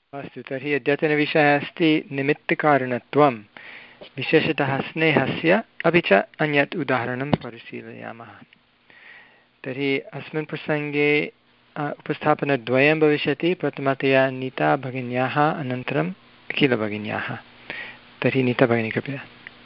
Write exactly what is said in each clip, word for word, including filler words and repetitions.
अस्तु, तर्हि अद्यतनविषयः अस्ति निमित्तकारणत्वं विशेषतः स्नेहस्य, अपि च अन्यत् उदाहरणं परिशीलयामः। तर्हि अस्मिन् प्रसङ्गे उपस्थापनद्वयं भविष्यति, प्रथमतया नीता भगिन्याः, अनन्तरम् अखिलभगिन्याः। तर्हि नीता भगिनी कृपया।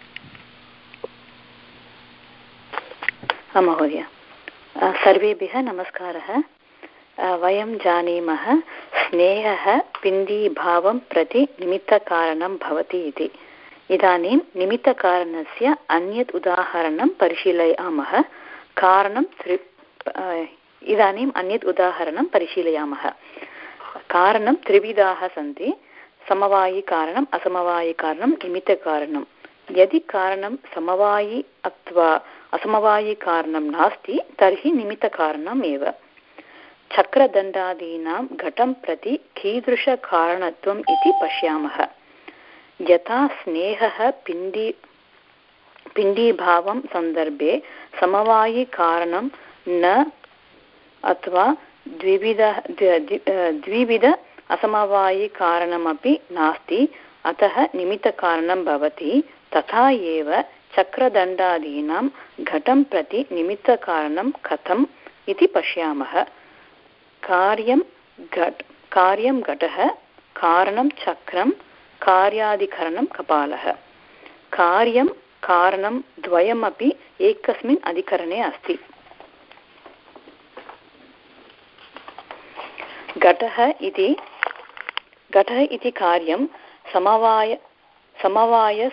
महोदय, सर्वेभ्यः नमस्कारः। वयं जानीमः स्नेहः पिण्डीभावं प्रति निमित्तकारणं भवति इति। इदानीं निमित्तकारणस्य अन्यत् उदाहरणं परिशीलयामः। कारणं त्रि इदानीम् अन्यत् उदाहरणं परिशीलयामः। कारणं त्रिविधाः सन्ति: समवायिकारणम्, असमवायिकारणं, निमित्तकारणं। यदि कारणं समवायि अथवा असमवायिकारणं नास्ति तर्हि निमित्तकारणम् एव। चक्रदण्डादीनां घटं प्रति कीदृशकारणत्वम् इति पश्यामः। यथा स्नेहः पिण्डी पिण्डीभावं सन्दर्भे समवायिकारणं न अथवा द्विविध द्विविध असमवायिकारणमपि नास्ति, अतः निमित्तकारणं भवति। तथा एव चक्रदण्डादीनां घटं प्रति निमित्तकारणं कथम् इति पश्यामः। कार्यं घट कार्यं घटः, कारणं चक्रं, कार्याधिकरणं कपालः। कार्यं कारणं द्वयमपि एकस्मिन् अधिकरणे अस्ति। घटः इति घटः इति कार्यं समवाय समवाय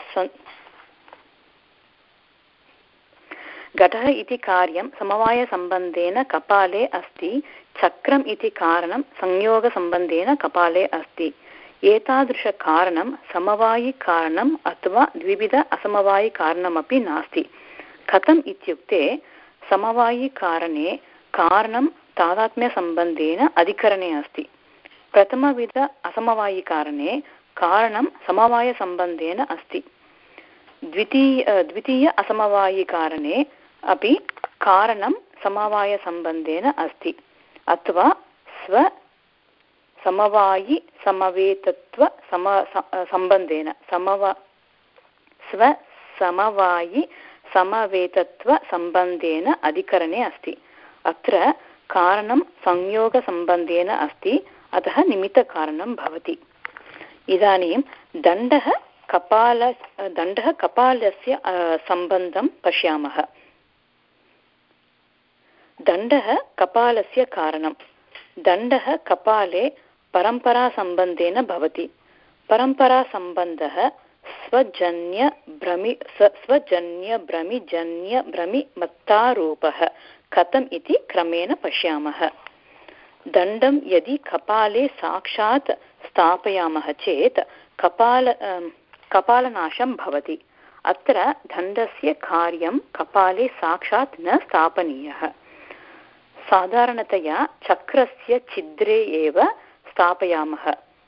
घटः इति कार्यं समवायसम्बन्धेन कपाले अस्ति। चक्रम् इति कारणं संयोगसम्बन्धेन कपाले अस्ति। एतादृशकारणं समवायिकारणम् अथवा द्विविध असमवायिकारणमपि नास्ति। कथम् इत्युक्ते, समवायिकारणे कारणं तादात्म्यसम्बन्धेन अधिकरणे अस्ति। प्रथमविध असमवायिकारणे कारणं समवायसम्बन्धेन अस्ति। द्वितीय द्वितीय असमवायिकारणे अपि कारणं समवायसम्बन्धेन अस्ति, अथवा स्व समवायि समवेतत्व सम सम्बन्धेन समवा स्व समवायि समवेतत्व सम्बन्धेन अधिकरणे अस्ति। अत्र कारणं संयोगसम्बन्धेन अस्ति, अतः निमित्तकारणं भवति। इदानीं दण्डः कपाल दण्डः कपालस्य सम्बन्धं पश्यामः। दण्डः कपालस्य कारणं। दण्डः कपाले परम्परासम्बन्धेन भवति। परम्परासम्बन्धः स्वजन्य भ्रमि स्वजन्य भ्रमिजन्य भ्रमिमत्तारूपः कथम् इति क्रमेण पश्यामः। दण्डं यदि कपाले साक्षात् स्थापयामः चेत् कपाल कपालनाशं भवति। अत्र दण्डस्य कार्यं कपाले साक्षात् न स्थापनीयः। साधारणतया चक्रस्य छिद्रे एव स्थापयामः।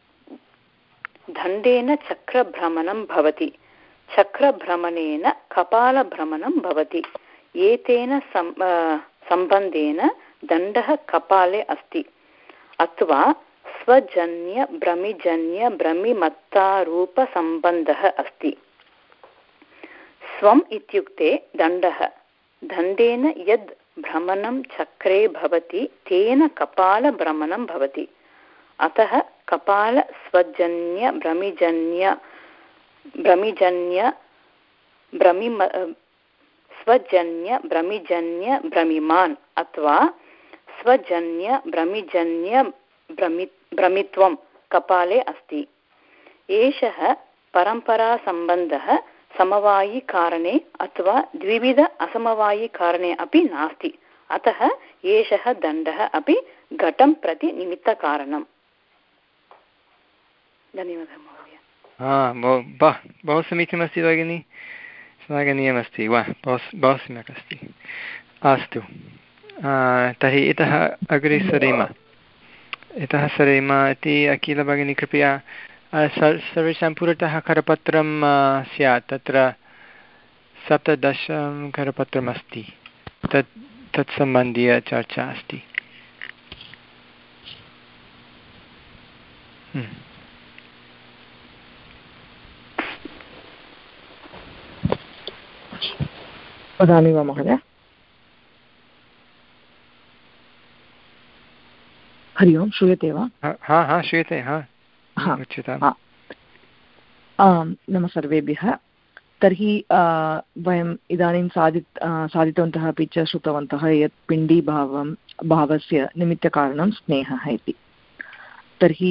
दण्डेन चक्रभ्रमणं भवति, चक्रभ्रमणेन कपालभ्रमणं भवति। एतेन सम्बन्धेन दण्डः कपाले अस्ति, अथवा स्वजन्य भ्रमिजन्य भ्रमिमत्तारूपसम्बन्धः अस्ति। स्वम् इत्युक्ते दण्डः। दण्डेन यद् भ्रमणं चक्रे भवति तेन कपालभ्रमणं भवति। अतः कपाल स्वजन्य भ्रमिजन्य भ्रमिजन्य भ्रमिम स्वजन्य भ्रमिजन्य भ्रमिमान् अथवा स्वजन्य भ्रमिजन्य भ्रमि भ्रमित्वं कपाले अस्ति। एषः परम्परासम्बन्धः समवायिकारणे अथवा द्विविध असमवायिकारणे अपि नास्ति। अतः एषः दण्डः अपि घटं प्रति निमित्तकारणम्। धन्यवादः महोदय। बहु समीचीनमस्ति भगिनि, श्लाघनीयमस्ति वा, बहु बहु सम्यक् अस्ति। अस्तु, तर्हि इतः अग्रे सरेम इतः सरेम इति अखिलभगिनी कृपया सर्वेषां पुरतः करपत्रं स्यात्। तत्र सप्तदश करपत्रमस्ति, तत् तत्सम्बन्धीय चर्चा अस्ति। वदामि वा महोदय? हरि ओम्, श्रूयते वा? हा हा श्रूयते। हा नमः सर्वेभ्यः। तर्हि वयम् इदानीं साधि साधितवन्तः अपि च श्रुतवन्तः यत् पिण्डीभावं भावस्य निमित्तकारणं स्नेहः इति। तर्हि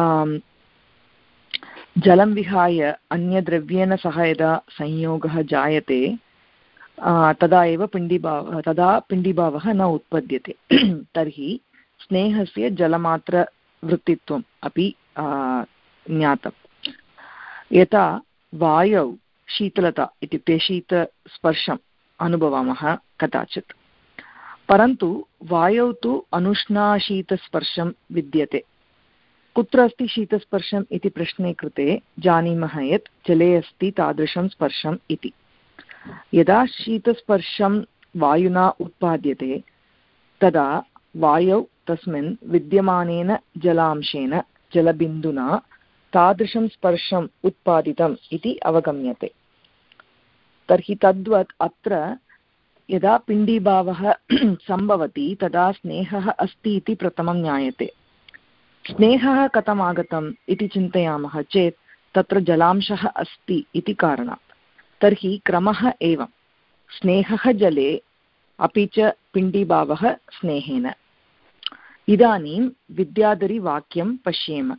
जलं विहाय अन्यद्रव्येण सह यदा संयोगः जायते तदा एव पिण्डीभावः तदा पिण्डीभावः न उत्पद्यते। तर्हि स्नेहस्य जलमात्रवृत्तित्वम् अपि ज्ञातं। यथा वायौ शीतलता इत्युक्ते शीतस्पर्शम् अनुभवामः कदाचित्, परन्तु वायौ तु अनुष्णाशीतस्पर्शं विद्यते। कुत्र अस्ति शीतस्पर्शम् इति प्रश्ने कृते जानीमः यत् जले अस्ति तादृशं स्पर्शम् इति। यदा शीतस्पर्शं वायुना उत्पाद्यते तदा वायौ तस्मिन् विद्यमानेन जलांशेन जलबिन्दुना तादृशं स्पर्शम् उत्पादितम् इति अवगम्यते। तर्हि तद्वत् अत्र यदा पिण्डीभावः सम्भवति तदा स्नेहः अस्ति इति प्रथमं ज्ञायते। स्नेहः कथम् आगतम् इति चिन्तयामः चेत् तत्र जलांशः अस्ति इति कारणात्। तर्हि क्रमः एवं, स्नेहः जले अपि च पिण्डीभावः स्नेहेन। इदानीं विद्याधरीवाक्यं पश्येम।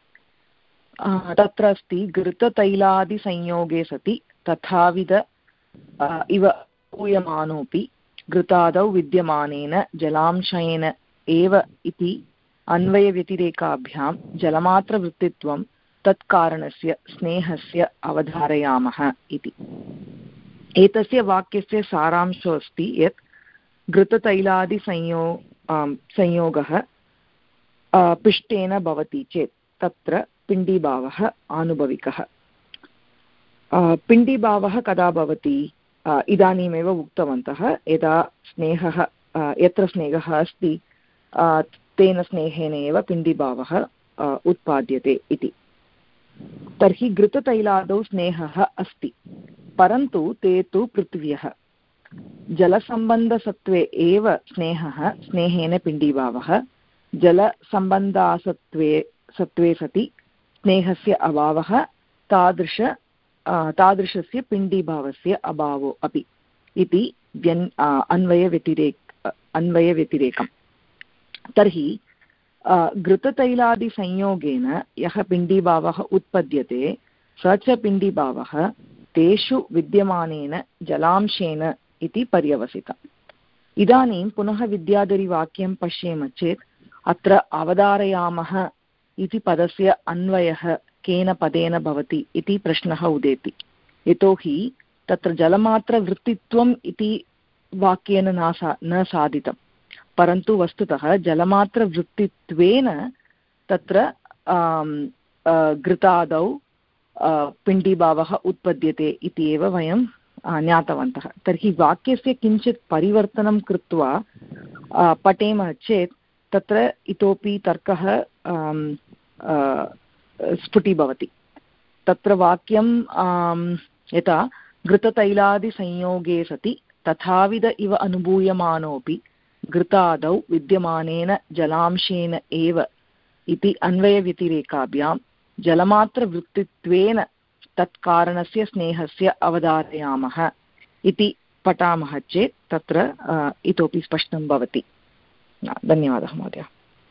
तत्र अस्ति घृततैलादिसंयोगे सति तथाविध इव ऊयमानोऽपि घृतादौ विद्यमानेन जलांशेन एव इति अन्वयव्यतिरेकाभ्यां जलमात्रवृत्तित्वं तत्कारणस्य स्नेहस्य अवधारयामः इति। एतस्य वाक्यस्य सारांशोऽस्ति यत् घृततैलादिसंयो संयोगः पिष्टेन भवति चेत् तत्र पिण्डीभावः आनुभविकः। पिण्डीभावः कदा भवति? इदानीमेव उक्तवन्तः, यदा स्नेहः यत्र स्नेहः अस्ति तेन स्नेहेन एव पिण्डीभावः उत्पाद्यते इति। तर्हि घृततैलादौ स्नेहः अस्ति, परन्तु ते तु पृथिव्यः। जलसम्बन्धसत्त्वे एव स्नेहः स्नेहेन पिण्डीभावः। जलसम्बन्धासत्त्वे सत्त्वे सति स्नेहस्य अभावः तादृश तादृशस्य पिण्डीभावस्य अभावो अपि इति व्यन् अन्वयव्यतिरेक अन्वयव्यतिरेकम्। तर्हि घृततैलादिसंयोगेन यः पिण्डीभावः उत्पद्यते स च पिण्डीभावः तेषु विद्यमानेन जलांशेन इति पर्यवसितम्। इदानीं पुनः विद्याधरीवाक्यं पश्येम चेत् अत्र अवधारयामः इति पदस्य अन्वयः केन पदेन भवति इति प्रश्नः उदेति। यतोहि तत्र जलमात्रवृत्तित्वम् इति वाक्येन न सा न साधितं, परन्तु वस्तुतः जलमात्रवृत्तित्वेन तत्र घृतादौ पिण्डीभावः उत्पद्यते इति एव वयं ज्ञातवन्तः। तर्हि वाक्यस्य किञ्चित् परिवर्तनं कृत्वा पठेम चेत् तत्र इतोपि तर्कः स्फुटीभवति। तत्र वाक्यं यथा घृततैलादिसंयोगे सति तथाविध इव अनुभूयमानोऽपि घृतादौ विद्यमानेन जलांशेन एव इति अन्वयव्यतिरेकाभ्यां जलमात्रवृत्तित्वेन तत्कारणस्य स्नेहस्य अवधारयामः इति पठामः चेत् तत्र इतोपि स्पष्टं भवति। धन्यवादः महोदय।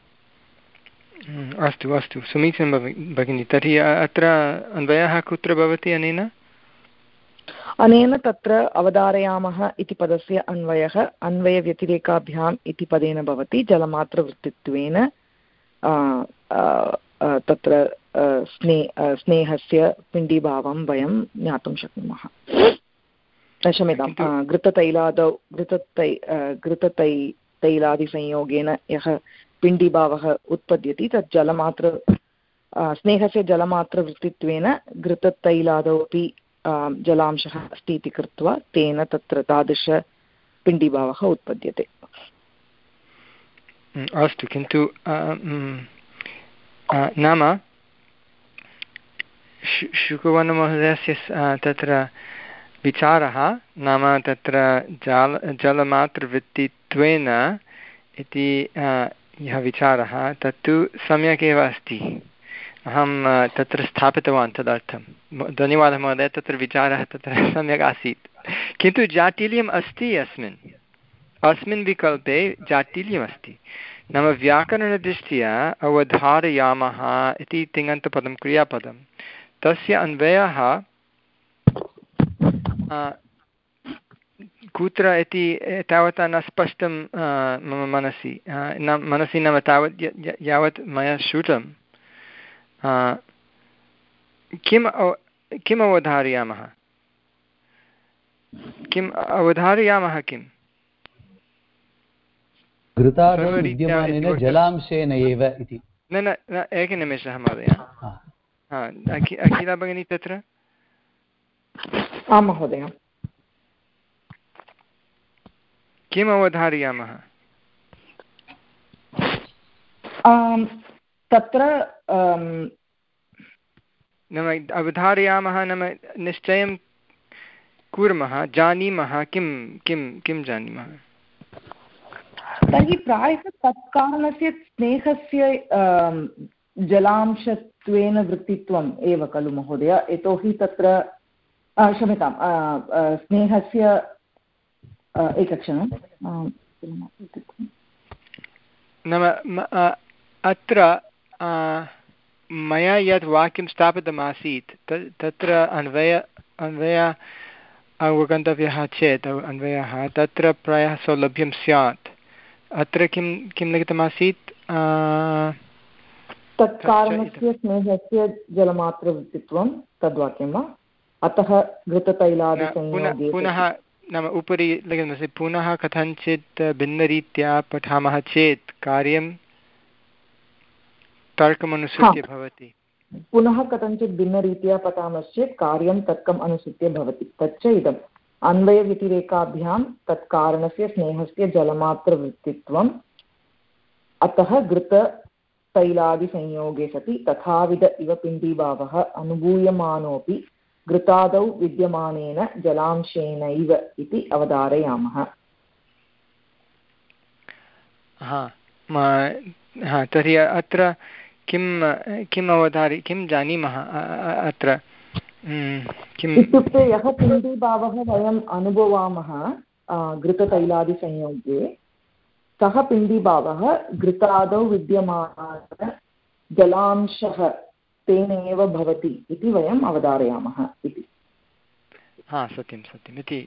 अस्तु अस्तु, समीचीनं भगिनी। तर्हि अत्र अन्वयः कुत्र भवति अनेन? अनेन तत्र अवधारयामः इति पदस्य अन्वयः अन्वयव्यतिरेकाभ्याम् इति पदेन भवति। जलमात्रवृत्तित्वेन तत्र स्ने स्नेहस्य पिण्डीभावं वयं ज्ञातुं शक्नुमः। क्षम्यतां, घृततैलादौ घृततै घृततै तैलादिसंयोगेन यः पिण्डीभावः उत्पद्यति तत् जलमात्र स्नेहस्य जलमात्रवृत्तित्वेन घृततैलादौ अपि जलांशः अस्ति इति कृत्वा तेन तत्र तादृशपिण्डीभावः उत्पद्यते। अस्तु, किन्तु नाम शुकवनमहोदयस्य तत्र विचारः नाम तत्र जाल जलमात्रवृत्तित्वेन इति यः विचारः तत्तु सम्यक् एव अस्ति। अहं तत्र स्थापितवान् तदर्थं धन्यवादः महोदय। तत्र विचारः तत्र सम्यक् आसीत्, किन्तु जाटिल्यम् अस्ति अस्मिन् अस्मिन् विकल्पे जाटिल्यमस्ति। नाम व्याकरणदृष्ट्या अवधारयामः इति तिङन्तपदं क्रियापदं तस्य अन्वयः कुत्र इति तावता न स्पष्टं मम मनसि न मनसि नाम तावत् यावत् मया श्रुतं। किम् किम् अवधारयामः किम् अवधारयामः किम् जलांशेन एव इति। न न न एकनिमेषः महोदय। अखिला भगिनी तत्र आं महोदय किम् अवधारयामः? तत्र नाम अवधारयामः नाम निश्चयं कुर्मः, जानीमः। किं किं किं जानीमः? तर्हि प्रायः तत्कारणस्य स्नेहस्य जलांशत्वेन वृत्तित्वम् एव खलु महोदय। यतोहि तत्र क्षम्यतां स्नेहस्य एकक्षणं नाम अत्र मया यत् वाक्यं स्थापितमासीत् तत्र अन्वय अन्वय अवगन्तव्यः चेत् अन्वयः तत्र प्रायः सौलभ्यं स्यात्। अत्र किं किं लिखितमासीत्? तत्कारणस्य स्नेहस्य जलमात्रवृत्तित्वं तद्वाक्यं वा? अतः घृततैलादिसंयोगे पुनः नाम उपरि लिखितमस्ति पुनः कथञ्चित् भिन्नरीत्या पठामः चेत् कार्यं तर्कमनुसृत्य भवति। पुनः कथञ्चित् भिन्नरीत्या पठामश्चेत् कार्यं तर्कम् अनुसृत्य भवति। तच्च इदम् अन्वयव्यतिरेकाभ्यां तत्कारणस्य स्नेहस्य जलमात्रवृत्तित्वम् अतः घृततैलादिसंयोगे सति तथाविध इव पिण्डीभावः अनुभूयमानोऽपि घृतादौ विद्यमानेन जलांशेनैव इति अवधारयामः। हा तर्हि अत्र किं किम् अवधारि किं जानीमः अत्र किम् इत्युक्ते यः पिण्डीभावः वयम् अनुभवामः घृततैलादिसंयोगे सः पिण्डीभावः घृतादौ विद्यमान जलांशः तेन एव भवति इति वयम् अवधारयामः इति। हा सत्यं सत्यम् इति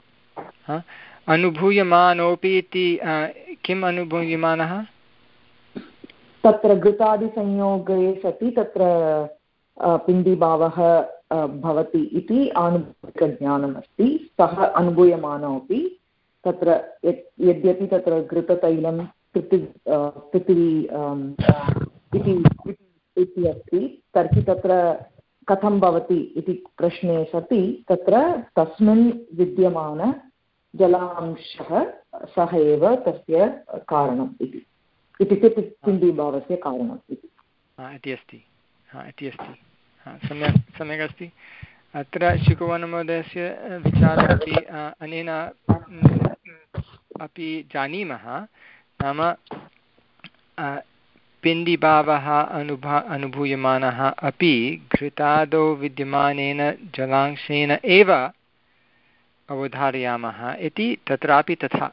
अनुभूयमानोऽपि इति किम् अनुभूयमानः? तत्र घृतादिसंयोगे सति तत्र पिण्डीभावः भवति इति आनुभूतिकज्ञानम् अस्ति। सः अनुभूयमानोऽपि तत्र यद्यपि तत्र घृततैलं पृथिवी पृथिवी इति अस्ति तर्हि तत्र कथं भवति इति प्रश्ने सति तत्र तस्मिन् विद्यमान जलांशः सः एव तस्य कारणम् इति इत्युक्ते पिण्डीभावस्य कारणम् इति अस्ति। हा इति अस्ति। हा सम्यक् सम्यक् अस्ति। अत्र शुकवनमहोदयस्य विचारः अपि अनेन अपि जानीमः। नाम पिण्डीभावः अनुभा अनुभूयमानः अपि घृतादौ विद्यमानेन जलांशेन एव अवधारयामः इति तत्रापि तथा।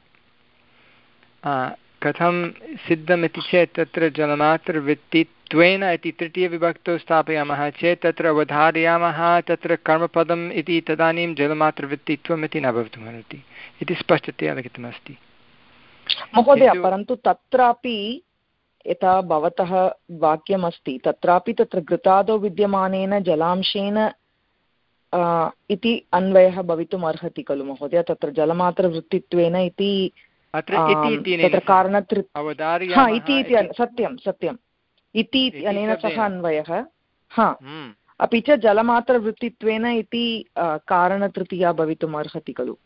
कथं सिद्धमिति चेत् तत्र जलमात्रवृत्तित्वेन इति तृतीयविभक्तौ स्थापयामः चेत् तत्र अवधारयामः तत्र कर्मपदम् इति तदानीं जलमात्रवृत्तित्वम् इति न भवितुमर्हति इति स्पष्टतया लिखितमस्ति महोदय। परन्तु तत्रापि यथा भवतः वाक्यमस्ति तत्रापि तत्र घृतादौ विद्यमानेन जलांशेन इति अन्वयः भवितुम् अर्हति खलु महोदय। तत्र जलमात्रवृत्तित्वेन इति तत्र कारणतृ इति सत्यं सत्यम् इति अनेन सह अन्वयः। हा अपि च जलमात्रवृत्तित्वेन इति कारणतृतीया भवितुम् अर्हति खलु।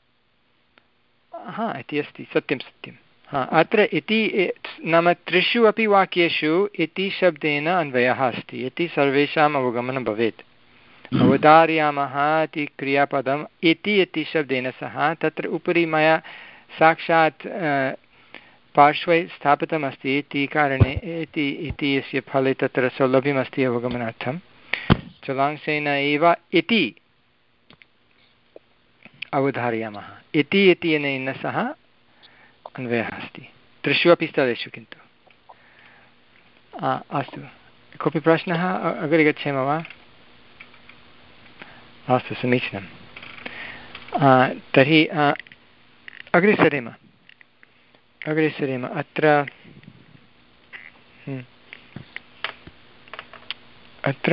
हा इति अस्ति सत्यं सत्यं। हा अत्र इति नाम त्रिषु अपि वाक्येषु इति शब्देन अन्वयः अस्ति इति सर्वेषाम् अवगमनं भवेत्। अवधारयामः इति क्रियापदम् इति इति शब्देन सह तत्र उपरि मया साक्षात् पार्श्वे स्थापितमस्ति इति कारणे इति इति यस्य फले तत्र सौलभ्यमस्ति अवगमनार्थं चलांशेन एव इति अवधारयामः इति इति अनेन सह अन्वयः अस्ति त्रिषु अपि स्थलेषु किन्तु अस्तु कोऽपि प्रश्नः अग्रे गच्छेम वा अस्तु समीचीनं तर्हि अग्रे सरेम अग्रे सरेम अत्र अत्र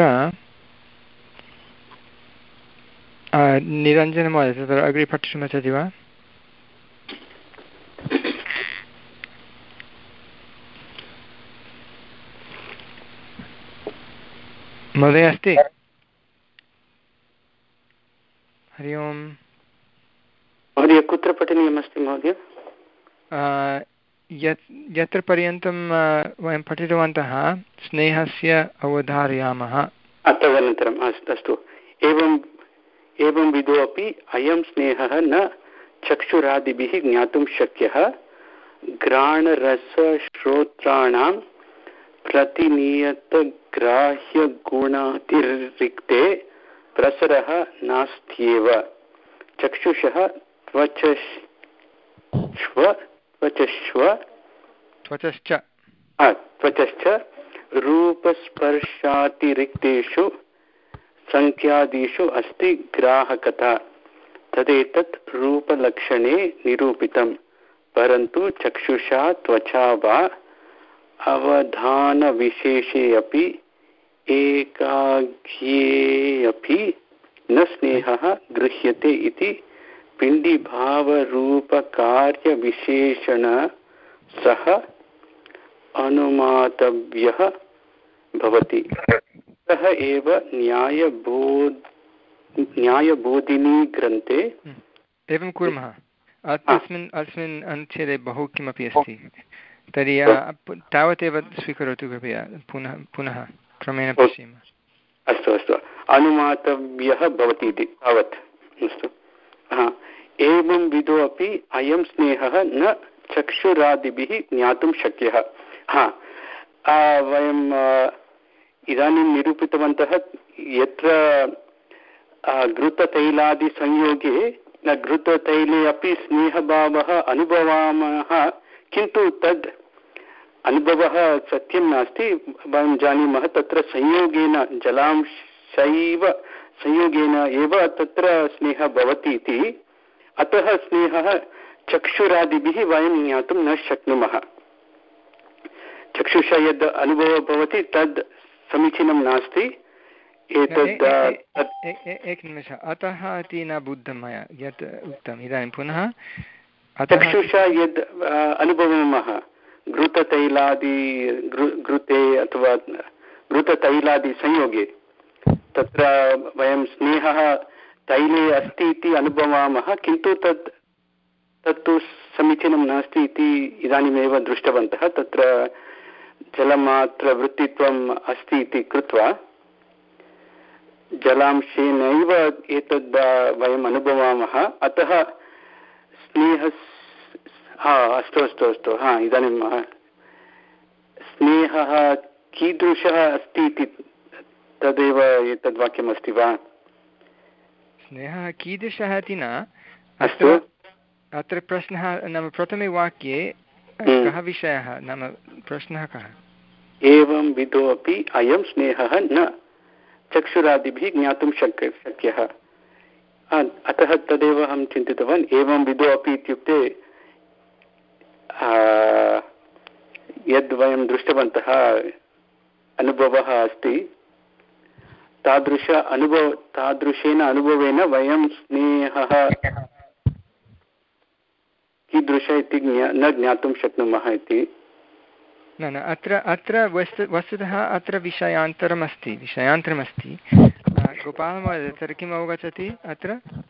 निरञ्जनमहोदय तत्र अग्रे पठितुमिच्छति वा महोदय अस्ति हरि ओम् महोदय कुत्र पठनीयमस्ति महोदय यत् यत्र पर्यन्तं वयं पठितवन्तः स्नेहस्य अवधारयामः तदनन्तरम् अस्तु अस्तु एवं एवं विधो अपि अयं स्नेहः न चक्षुरादिभिः ज्ञातुं शक्यः घ्राणरसश्रोत्राणां प्रतिनियतग्राह्यगुणातिरिक्ते प्रसरः नास्त्येव चक्षुषः त्वचश्व त्वचश्व त्वचश्च त्वचश्च रूपस्पर्शातिरिक्तेषु संख्यादिषु अस्ति ग्राहकता तदेतत् रूपलक्षणे निरूपितं परन्तु चक्षुषा त्वचा वा अवधानविशेषे अपि एकाग्ये अपि न स्नेहः गृह्यते इति पिण्डिभावरूपकार्यविशेषण सह अनुमातव्यः भवति अतः एव न्यायबोध न्यायबोधिनी ग्रन्थे एवं कुर्मः अस्मिन् अस्मिन् अनुच्छेदे बहु किमपि अस्ति तर्हि तावदेव स्वीकरोतु कृपया पुनः पुनः क्रमेण पश्येम अस्तु अस्तु अनुमातव्यः भवति इति तावत् अस्तु हा एवं विधो अपि अयं स्नेहः न चक्षुरादिभिः ज्ञातुं शक्यः हा वयं इदानीं निरूपितवन्तः यत्र घृततैलादिसंयोगे घृततैले अपि स्नेहभावः अनुभवामः किन्तु तद् अनुभवः सत्यं नास्ति वयं जानीमः तत्र संयोगेन जलांशैव संयोगेन एव तत्र स्नेहः भवति इति अतः स्नेहः चक्षुरादिभिः वयं ज्ञातुं न शक्नुमः चक्षुषा यद् अनुभवः भवति तद् समीचीनं नास्ति एतद् एकनिमेषः अतः इति न बुद्धं मया यत् उक्तम् इदानीं पुनः चक्षुषा यद् अनुभवामः घृततैलादि घृते अथवा घृततैलादि संयोगे तत्र वयं स्नेहः तैले अस्ति इति अनुभवामः किन्तु तत् तत्तु समीचीनं नास्ति इति इदानीमेव दृष्टवन्तः तत्र जलमात्रवृत्तित्वम् अस्ति इति कृत्वा जलांशेनैव एतद् वयम् अनुभवामः अतः स्नेहः हा अस्तु अस्तु अस्तु हा इदानीं स्नेहः कीदृशः अस्ति इति तदेव एतद् वाक्यमस्ति वा स्नेहः कीदृशः इति न अस्तु अत्र प्रश्नः नाम प्रथमे वाक्ये कः विषयः नाम प्रश्नः कः एवं विधो अपि अयं स्नेहः न चक्षुरादिभिः ज्ञातुं शक्य शक्यः अतः तदेव अहं चिन्तितवान् एवं विधो अपि इत्युक्ते यद् वयं दृष्टवन्तः अनुभवः अस्ति तादृश अनुभव तादृशेन अनुभवेन वयं स्नेहः कीदृश इति न ज्ञातुं शक्नुमः इति न न अत्र अत्र वस्तु वस्तुतः अत्र विषयान्तरमस्ति विषयान्तरमस्ति गोपालमहोदय तत्र किम् अवगच्छति अत्र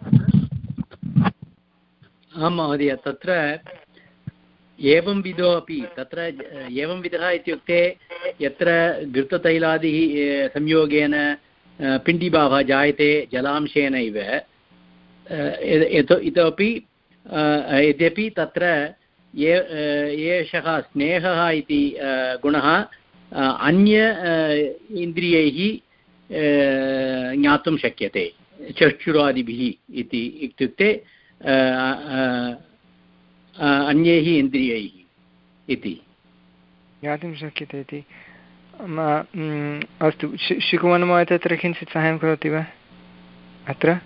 आं महोदय तत्र एवं विधो अपि तत्र एवं विधः इत्युक्ते यत्र घृततैलादिः संयोगेन पिण्डीभावः जायते जलांशेन इव इतोपि यद्यपि तत्र एषः स्नेहः इति गुणः अन्य इन्द्रियैः ज्ञातुं शक्यते चक्षुरादिभिः इति इत्युक्ते अन्यैः इन्द्रियैः इति ज्ञातुं शक्यते इति। अस्तु, शिकुमन्महोदय तत्र किञ्चित् साहाय्यं करोति वा? अत्र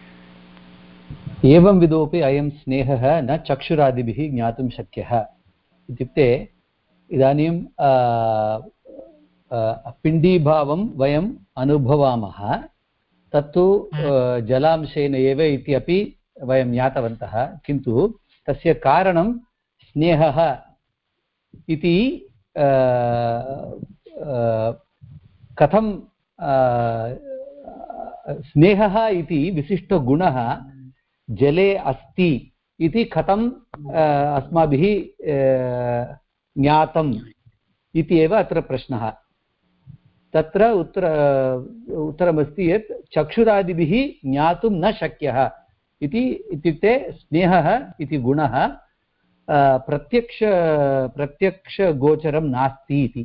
एवं विधोपि अयं स्नेहः न चक्षुरादिभिः ज्ञातुं शक्यः इत्युक्ते इदानीं पिण्डीभावं वयम् अनुभवामः, तत्तु जलांशेन एव इति अपि वयं ज्ञातवन्तः, किन्तु तस्य कारणं स्नेहः इति कथं स्नेहः इति विशिष्टगुणः जले अस्ति इति कथं अस्माभिः ज्ञातम् इति एव अत्र प्रश्नः। तत्र उत्तर उत्तरमस्ति यत् चक्षुरादिभिः ज्ञातुं न शक्यः इति, इत्युक्ते स्नेहः इति गुणः प्रत्यक्ष प्रत्यक्षगोचरं नास्ति इति।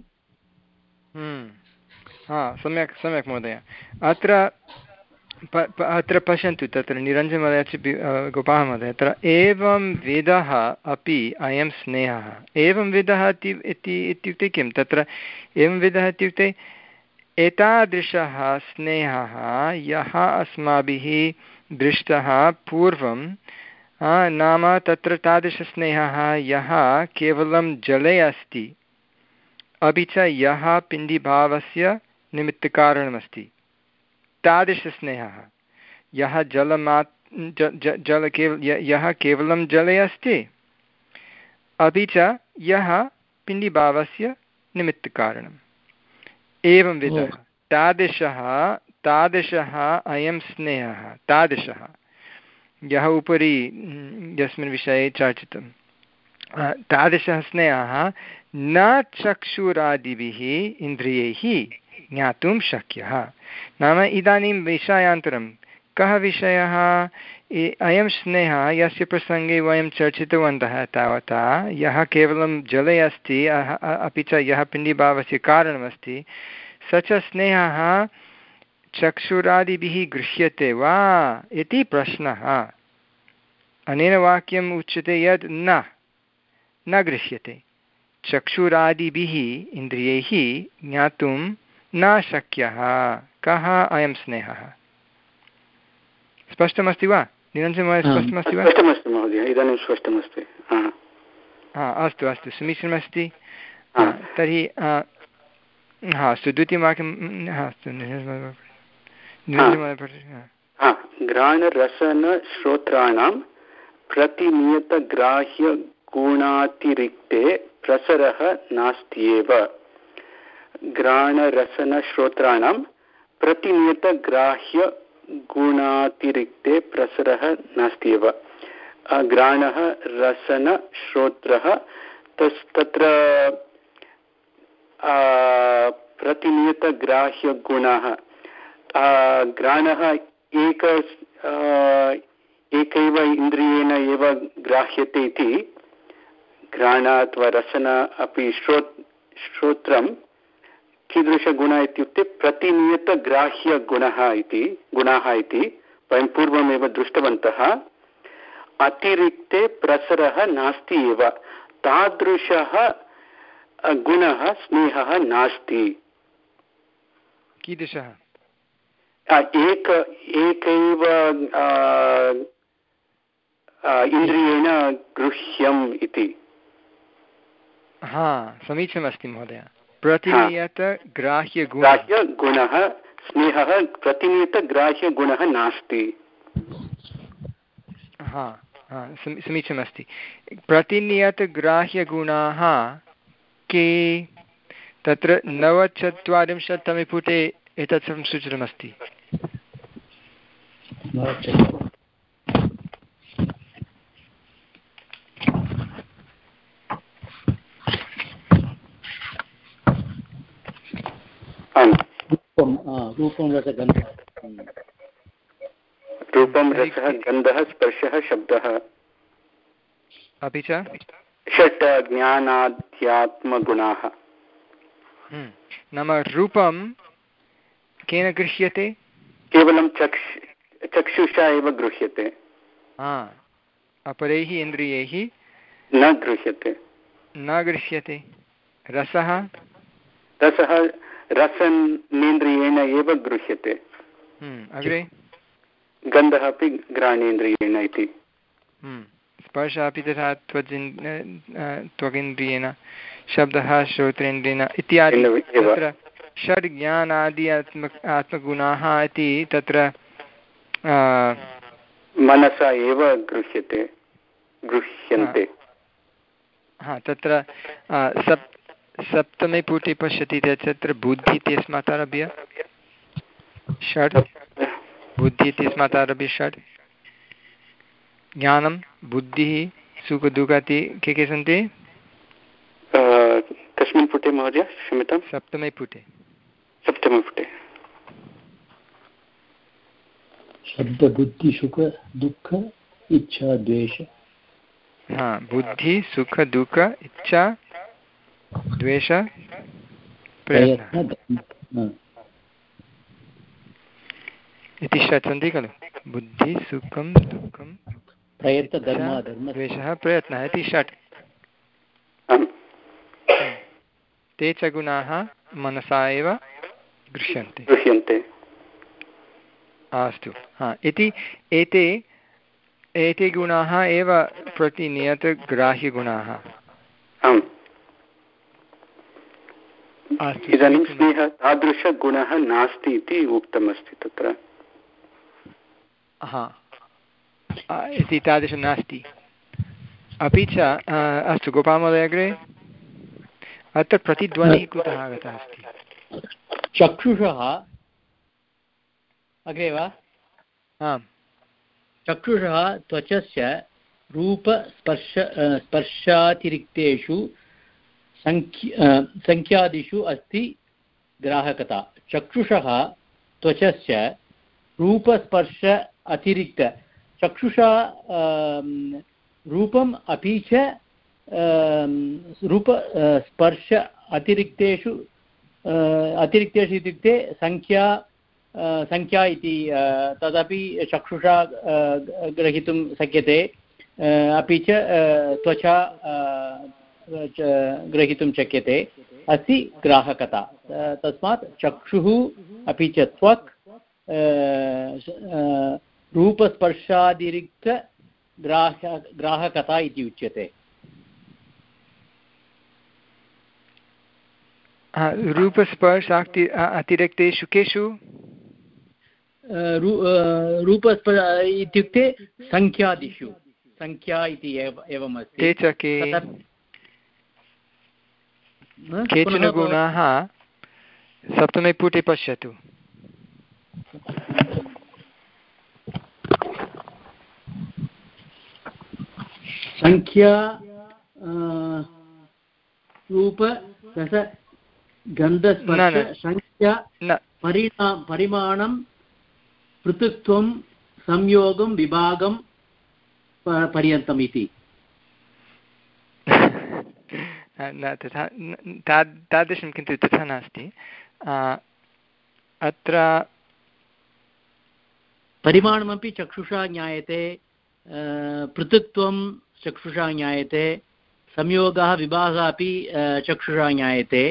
सम्यक् सम्यक् महोदय। अत्र अत्र पश्यन्तु, तत्र निरञ्जनमहोदय गोपाः महोदय, अत्र एवं विधः अपि अयं स्नेहः। एवं विधः इति इत्युक्ते किं? तत्र एवं विधः इत्युक्ते एतादृशः स्नेहः यः अस्माभिः दृष्टः पूर्वं, नाम तत्र तादृशस्नेहः यः केवलं जले अस्ति, अपि च यः पिण्डीभावस्य निमित्तकारणमस्ति, तादृशस्नेहः यः जलमात् जल केवल यः केवलं जले अस्ति, अपि च यः पिण्डीभावस्य निमित्तकारणम्। एवं विधः तादृशः तादृशः अयं स्नेहः, तादृशः यः उपरि यस्मिन् विषये चर्चितं, तादृशः स्नेहः न चक्षुरादिभिः इन्द्रियैः ज्ञातुं शक्यः। नाम इदानीं विषयान्तरं कः विषयः? अयं स्नेहः यस्य प्रसङ्गे वयं चर्चितवन्तः तावता, यः केवलं जले अस्ति अपि च यः पिण्डीभावस्य कारणमस्ति, स च स्नेहः चक्षुरादिभिः गृह्यते वा इति प्रश्नः। अनेन वाक्यम् उच्यते यत् न न गृह्यते, चक्षुरादिभिः इन्द्रियैः ज्ञातुं न शक्यः। कः अयं स्नेहः? स्पष्टमस्ति वा निरञ्जनमहोदय? स्पष्टमस्ति वा? स्पष्टमस्ति महोदय, इदानीं स्पष्टमस्ति। हा, अस्तु अस्तु, समीचीनमस्ति। तर्हि हा, अस्तु, द्वितीयवाक्यं अस्तु घ्राणरसनश्रोत्राणां प्रतिनियतग्राह्यगुणातिरिक्ते प्रसरः नास्त्येव। घ्राणरसनश्रोत्राणां प्रतिनियतग्राह्यगुणातिरिक्ते प्रसरः नास्त्येव। घ्राणः रसनश्रोत्रः तस् तत्र प्रतिनियतग्राह्यगुणः। घ्राणः एक एकैव इन्द्रियेण एव ग्राह्यते इति घ्राण अथवा रसन अपि श्रोत् श्रोत्रं कीदृशगुणः इत्युक्ते प्रतिनियतग्राह्यगुणः इति गुणाः इति वयं पूर्वमेव दृष्टवन्तः। अतिरिक्ते प्रसरः नास्ति एव, तादृशः गुणः स्नेहः नास्ति। कीदृशः? एक एकैव इन्द्रियेण गृह्यम् इति। हा, समीचीनमस्ति महोदय। प्रतिनियतग्राह्यगुणः गुणः स्नेहः प्रतिनियतग्राह्यगुणः नास्ति। हा हा, समीचीनमस्ति। प्रतिनियतग्राह्यगुणाः के? तत्र नवचत्वारिंशत्तमे पुटे एतत् सर्वं सूचितमस्ति। रूपं रूपं रसगन्धः रूपं रसः गन्धः स्पर्शः शब्दः अपि च षट् ज्ञानाध्यात्मगुणाः। नाम रूपं केन गृह्यते? केवलं चक्ष चक्षुषा एव गृह्यते, अपरैः इन्द्रियैः न गृह्यते न गृह्यते। रसः रसः रसनेन्द्रियेण एव गृह्यते। अग्रे गन्धः अपि घ्राणेन्द्रियेण इति। स्पर्शः अपि तथा त्वगिन् त्वगिन्द्रियेण, शब्दः श्रोत्रेन्द्रियेण इत्यादि। तत्र षड् ज्ञानादि आत्म आत्मगुणाः इति तत्र मनसा एव गृह्यते गृह्यन्ते। हा तत्र सप् सप्तमे पुटे पश्यति चेत् तत्र बुद्धि इत्यस्मात् आरभ्य षड्, बुद्धि इत्यस्मात् आरभ्य षड्, ज्ञानं बुद्धिः सुखदुःख इति के के सन्ति? कस्मिन् पुटे महोदय? क्षम्यतां। सप्तमे पुटे। सप्तमे पुटे। शब्द बुद्धि सुख दुःख इच्छा द्वेष। हा बुद्धि सुख दुःख इच्छा द्वेष प्रयत्नः इति षट् सन्ति खलु। बुद्धि सुखं दुःखं प्रयत्न द्वेषः प्रयत्नः इति षट्। ते च गुणाः मनसा एव गृह्यन्ते गृह्यन्ते। अस्तु। हा इति एते एते गुणाः एव प्रतिनियतग्राह्यगुणाः। इदानीं स्नेहः तादृशगुणः नास्ति इति उक्तमस्ति तत्र। हा इति तादृशं नास्ति। अपि च अस्तु गोपालमहोदय अग्रे। अत्र प्रतिध्वनिः कुतः आगतः अस्ति? चक्षुषः अग्रे वा? आम्। चक्षुषः त्वचस्य रूपस्पर्श स्पर्शातिरिक्तेषु सङ्ख्या सङ्ख्यादिषु अस्ति ग्राहकता। चक्षुषः त्वचस्य रूपस्पर्श अतिरिक्त चक्षुषा रूपम् अपि च रूप स्पर्श अतिरिक्तेषु अतिरिक्तेषु इत्युक्ते सङ्ख्या सङ्ख्या इति तदपि चक्षुषा ग्रहीतुं शक्यते, अपि च त्वचा ग्रहीतुं शक्यते, अस्ति ग्राहकता। तस्मात् चक्षुः अपि च त्वक् रूपस्पर्शातिरिक्त ग्राह्य ग्राहकता इति उच्यते। रूपस्पर्शाति अतिरिक्तेषु केषु? रूपस्पर्श इत्युक्ते सङ्ख्यादिषु, सङ्ख्या इति एवम् अस्ति। ते च के केचन गुणाः सप्तमे पुटे पश्यतु। सङ्ख्या रूप रस गन्धस्पर्श संख्या परिणा परिमाणं पृथक्त्वं संयोगं विभागं पर्यन्तम् इति। न तथा तादृशं किन्तु तथा नास्ति। अत्र परिमाणमपि चक्षुषा ज्ञायते, पृथक्त्वं चक्षुषा ज्ञायते, संयोगः विभागः अपि चक्षुषा ज्ञायते,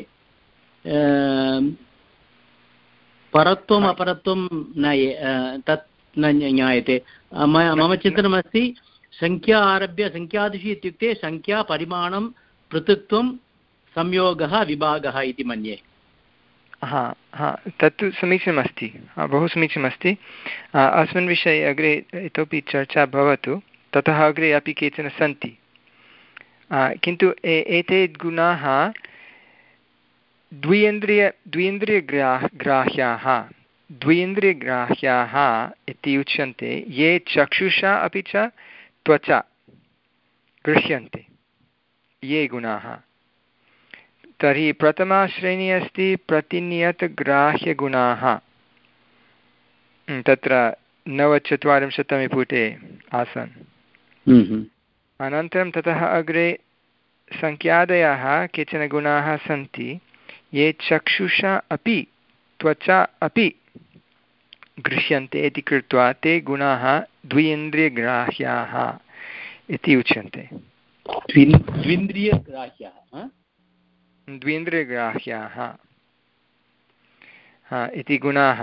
परत्वम् अपरत्वं न तत् न ज्ञायते। मम चिन्तनमस्ति संख्या आरभ्य सङ्ख्यादिषु इत्युक्ते संख्या परिमाणं पृथक्त्वं संयोगः विभागः इति मन्ये। हा हा तत्तु समीचीनमस्ति, बहु समीचीनमस्ति। अस्मिन् विषये अग्रे इतोपि चर्चा भवतु, ततः अग्रे अपि केचन सन्ति। किन्तु एते गुणाः द्विन्द्रिय द्विन्द्रियग्राह् ग्राह्याः द्विन्द्रियग्राह्याः इति उच्यन्ते, ये चक्षुषा अपि च त्वचा गृह्यन्ते, ये गुणाः। तर्हि प्रथमा श्रेणी अस्ति प्रतिनियतग्राह्यगुणाः, तत्र नवचत्वारिंशत्तमे पुटे आसन्। अनन्तरं ततः अग्रे सङ्ख्यादयः केचन गुणाः सन्ति ये चक्षुषा अपि त्वचा अपि गृह्यन्ते इति कृत्वा ते गुणाः द्विन्द्रियग्राह्याः इति उच्यन्ते। द्विन्द्रियग्राह्याः द्विन्द्रियग्राह्याः इति गुणाः।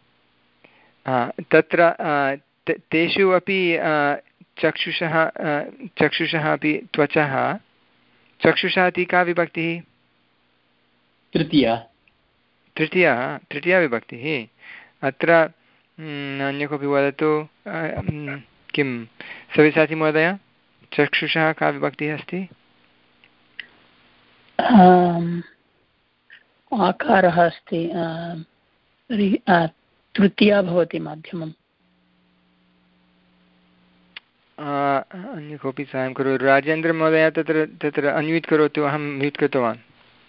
तत्र तेषु अपि चक्षुषः चक्षुषः अपि त्वचः, चक्षुषः इति का विभक्तिः? तृतीया तृतीया तृतीया विभक्तिः। अत्र अन्य कोऽपि वदतु, किं सव्यसाची महोदय, चक्षुषः का विभक्तिः अस्ति? आकारः अस्ति, तृतीया भवति माध्यमम्। अन्य कोऽपि साहाय्यं करोतु। राजेन्द्रमहोदय तत्र तत्र अन्म्यूट् करोतु, अहं म्यूट् कृतवान्।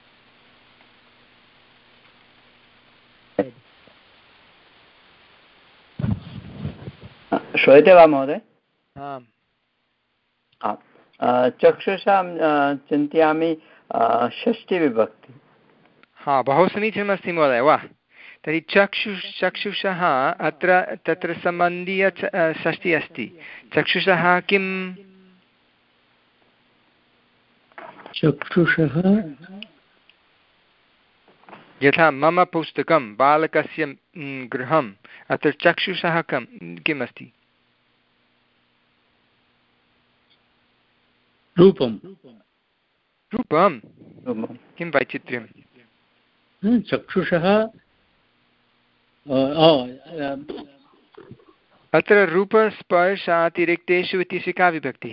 श्रूयते वा महोदय? आम्। चक्षुषां चिन्तयामि षष्टिविभक्ति। हा, बहु समीचीनमस्ति महोदय, वाह। तर्हि चक्षु चक्षुषः अत्र तत्र सम्बन्धीय षष्टिः अस्ति। चक्षुषः किं? चक्षुषः यथा मम पुस्तकं बालकस्य गृहम्, अत्र चक्षुषः कं किम् अस्ति? रूपं रूपं किं वैचित्र्यं? चक्षुषः अत्र रूपस्पर्शातिरिक्तेषु इति का विभक्तिः?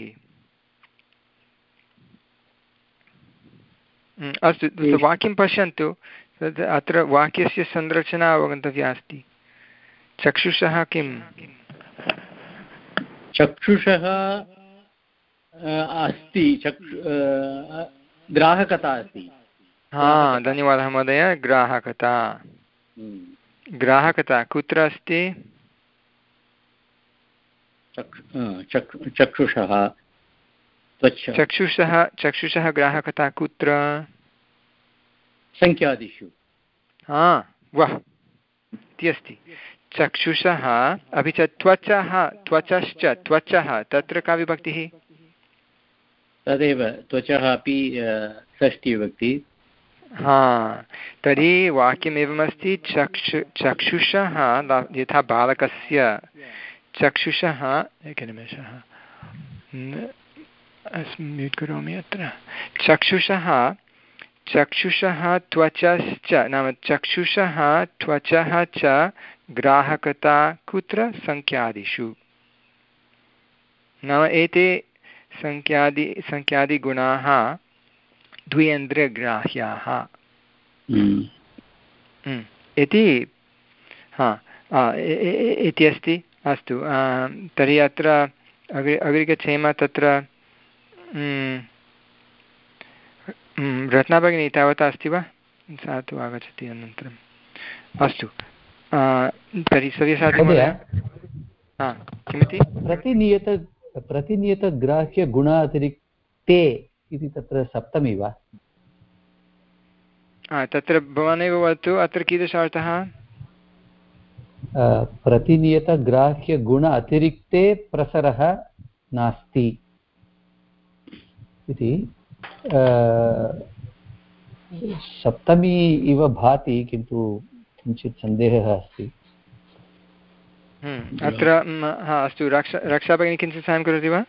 अस्तु, वाक्यं पश्यन्तु। तद् अत्र वाक्यस्य संरचना अवगन्तव्या अस्ति। चक्षुषः किं? चक्षुषः अस्ति, चक्षु ग्राहकता अस्ति। हा, धन्यवादः महोदय, ग्राहकता। ग्राहकता कुत्र अस्ति? चक्षुषः चक्षुषः चक्षुषः ग्राहकता कुत्र? सङ्ख्यादिषु। हा, वाह, इति अस्ति। चक्षुषः अपि च त्वचः, त्वचश्च, त्वचः, तत्र का विभक्तिः? तदेव, त्वचः अपि षष्टिविभक्ति। हा, तर्हि वाक्यम् एवमस्ति, चक्षु चक्षुषः यथा बालकस्य चक्षुषः, एकनिमेषः म्यूट् करोमि अत्र। चक्षुषः चक्षुषः त्वचश्च, नाम चक्षुषः त्वचः च ग्राहकता कुत्र? सङ्ख्यादिषु। नाम एते सङ्ख्यादि सङ्ख्यादिगुणाः द्विन्द्रियग्राह्याः इति हा इति अस्ति। अस्तु, तर्हि अत्र अग्रे अग्रे गच्छेम। तत्र रत्ना भगिनी तावता अस्ति वा? सा तु आगच्छति अनन्तरम्। अस्तु, तर्हि सव्यसाची महोदय, हा, किमिति? प्रतिनियत प्रतिनियतग्राह्यगुणातिरिक्ते इति तत्र सप्तमी वा? तत्र भवानेव वदतु, अत्र कीदृशार्थः? प्रतिनियतग्राह्यगुण अतिरिक्ते प्रसरः नास्ति इति सप्तमी इव भाति, किन्तु किञ्चित् सन्देहः अस्ति। अत्र हा, अस्तु, रक्षा रक्षा भगिनी किञ्चित् साहाय्यं करोति वा?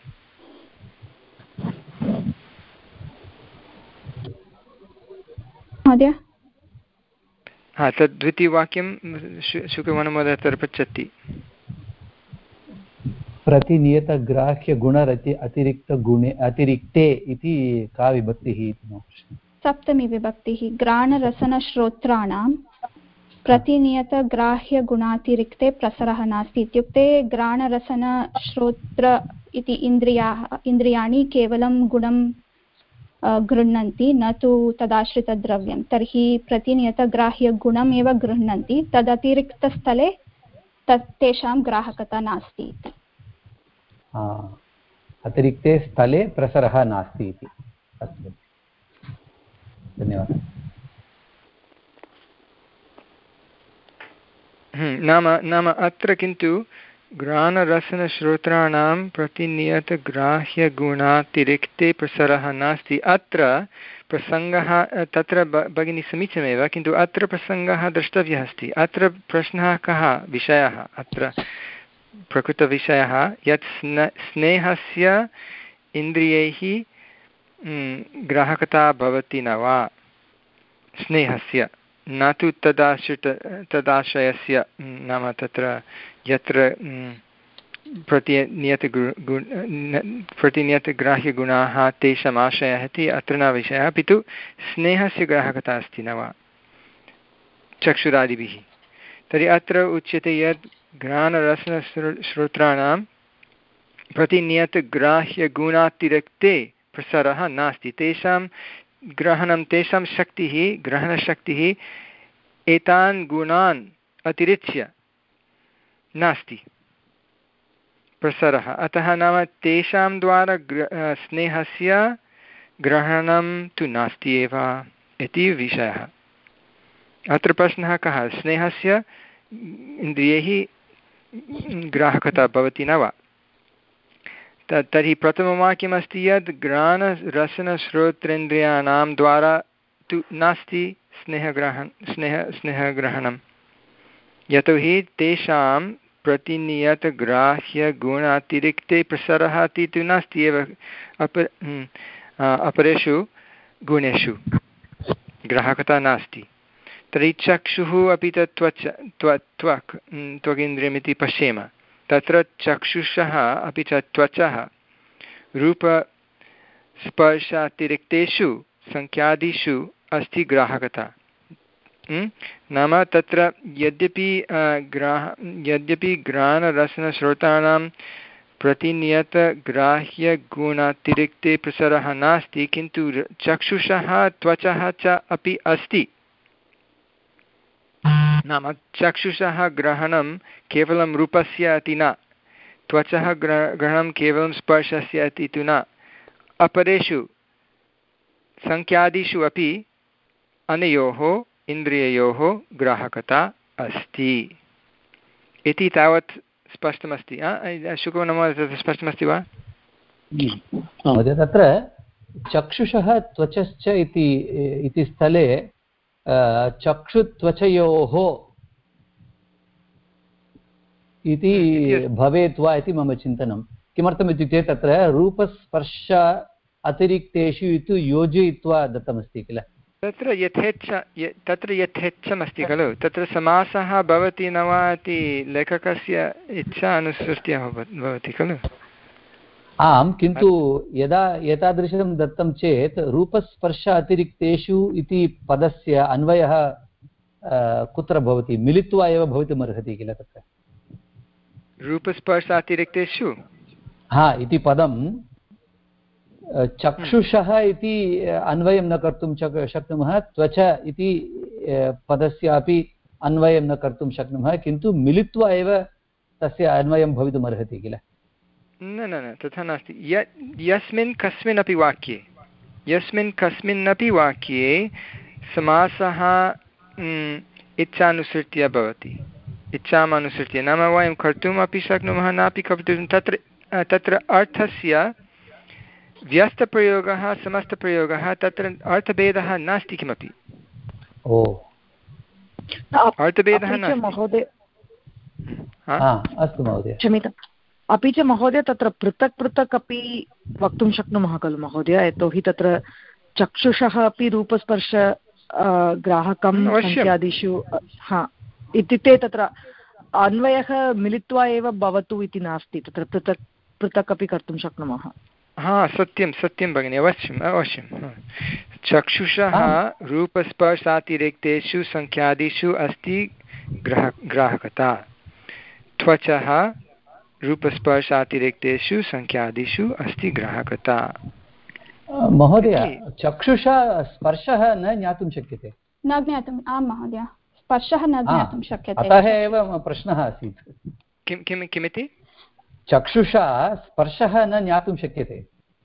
महोदय, हा, तद् द्वितीयवाक्यं शुकवनमहोदय अत्र पृच्छति। प्रतिनियतग्राह्यगुणरति अतिरिक्तगुणे अतिरिक्ते इति का विभक्तिः? सप्तमी विभक्तिः। घ्राणरसनश्रोत्राणां प्रतिनियतग्राह्यगुणातिरिक्ते प्रसरः नास्ति इत्युक्ते घ्राणरसनश्रोत्र इति इन्द्रियाः इन्द्रियाणि केवलं गुणं गृह्णन्ति न तु तदाश्रितद्रव्यं, तर्हि प्रतिनियतग्राह्यगुणमेव गृह्णन्ति, तदतिरिक्तस्थले तत् तेषां ग्राहकता नास्ति इति। अतिरिक्ते स्थले प्रसरः नास्ति इति। अस्तु, धन्यवादः। नाम नाम अत्र किन्तु घ्राणरसनश्रोत्राणां प्रतिनियतग्राह्यगुणातिरिक्ते प्रसरः नास्ति। अत्र प्रसङ्गः तत्र भगिनी समीचीनमेव, किन्तु अत्र प्रसङ्गः द्रष्टव्यः अस्ति। अत्र प्रश्नः कः विषयः, अत्र प्रकृतविषयः यत् स्न स्नेहस्य इन्द्रियैः ग्राहकता भवति न वा, स्नेहस्य, न तु तदाश्रित तदाश्रयस्य। नाम तत्र यत्र प्रतिनियतगु प्रतिनियतग्राह्यगुणाः तेषाम् आश्रयः इति अत्र न विषयः, अपि तु स्नेहस्य ग्राहकता अस्ति न वा चक्षुरादिभिः। तर्हि अत्र उच्यते यत् घ्राणरसनश्रोत्राणां प्रतिनियतग्राह्यगुणातिरिक्ते प्रसरः नास्ति। तेषां ग्रहणं, तेषां शक्तिः, ग्रहणशक्तिः एतान् गुणान् अतिरिच्य नास्ति प्रसरः। अतः नाम तेषां द्वारा स्नेहस्य ग्रहणं तु नास्ति एव इति विषयः। अत्र प्रश्नः कः, स्नेहस्य इन्द्रियैः ग्राहकता भवति न वा। तर्हि प्रथमवाक्यमस्ति यद् घ्राणरसनश्रोत्रेन्द्रियाणां द्वारा तु नास्ति स्नेहग्रहण स्नेह स्नेहग्रहणं, यतोहि तेषां प्रतिनियतग्राह्यगुणातिरिक्ते प्रसरः इति तु नास्ति एव अपर अपरेषु गुणेषु ग्राहकता नास्ति। तर्हि चक्षुः अपि तत् त्वच त्व त्वक् त्वगिन्द्रियमिति पश्येम, तत्र चक्षुषः अपि च त्वचः रूपस्पर्शातिरिक्तेषु सङ्ख्यादिषु अस्ति ग्राहकता। नाम तत्र यद्यपि ग्राह यद्यपि घ्राणरसनश्रोतानां प्रतिनियतग्राह्यगुणातिरिक्ते प्रसरः नास्ति, किन्तु चक्षुषः त्वचः च अपि अस्ति। नाम चक्षुषः ग्रहणं केवलं रूपस्य इति न, त्वचः ग्रहणं केवलं स्पर्शस्य इति तु न, अपरेषु सङ्ख्यादिषु अपि अनयोः इन्द्रिययोः ग्राहकता अस्ति इति तावत् स्पष्टमस्ति। शुकवनमहोदय, तत् स्पष्टमस्ति वा? महोदय, तत्र चक्षुषः त्वचश्च इति स्थले चक्षुत्वचयोः इति भवेत् वा इति मम चिन्तनं। किमर्थम् इत्युक्ते तत्र रूपस्पर्श अतिरिक्तेषु इति योजयित्वा दत्तमस्ति किल। तत्र यथेच्छ तत्र यथेच्छमस्ति खलु, तत्र समासः भवति न वा इति लेखकस्य इच्छा अनुसृत्य भवति खलु। आम्, किन्तु यदा एतादृशं दत्तं चेत् रूपस्पर्श अतिरिक्तेषु इति पदस्य अन्वयः कुत्र भवति? मिलित्वा एव भवितुमर्हति किल तत्र। रूपस्पर्श अतिरिक्तेषु हा इति पदं चक्षुषः इति अन्वयं न कर्तुं शक्नुमः, त्वच इति पदस्यापि अन्वयं न कर्तुं शक्नुमः, किन्तु मिलित्वा एव तस्य अन्वयं भवितुमर्हति किल। न न न तथा नास्ति। य यस्मिन् कस्मिन्नपि वाक्ये यस्मिन् कस्मिन्नपि वाक्ये समासः इच्छानुसृत्य भवति, इच्छाम् अनुसृत्य। नाम वयं कर्तुमपि शक्नुमः, नापि कर्तुं। तत्र तत्र अर्थस्य व्यस्तप्रयोगः समस्तप्रयोगः, तत्र अर्थभेदः नास्ति किमपि। ओ अर्थभेदः नास्ति महोदय। अस्तु महोदय, क्षम्यताम्। अपि च महोदय तत्र पृथक् पृथक् अपि वक्तुं शक्नुमः खलु महोदय, यतोहि तत्र चक्षुषः अपि रूपस्पर्श ग्राहकं सङ्ख्यादिषु, हा इत्युक्ते तत्र अन्वयः मिलित्वा एव भवतु इति नास्ति, तत्र पृथक् पृथक् अपि कर्तुं शक्नुमः। हा सत्यं सत्यं भगिनि, अवश्यम् अवश्यं। चक्षुषः रूपस्पर्शातिरिक्तेषु सङ्ख्यादिषु अस्ति ग्राह ग्राहकता, त्वचः रूपस्पर्शातिरिक्तेषु सङ्ख्यादिषु अस्ति ग्राहकता। महोदय चक्षुषा स्पर्शः न ज्ञातुं शक्यते न ज्ञातुम् आं महोदय स्पर्शः न ज्ञातुं शक्यते अतः एव प्रश्नः आसीत् किं किं किमिति चक्षुषा स्पर्शः न ज्ञातुं शक्यते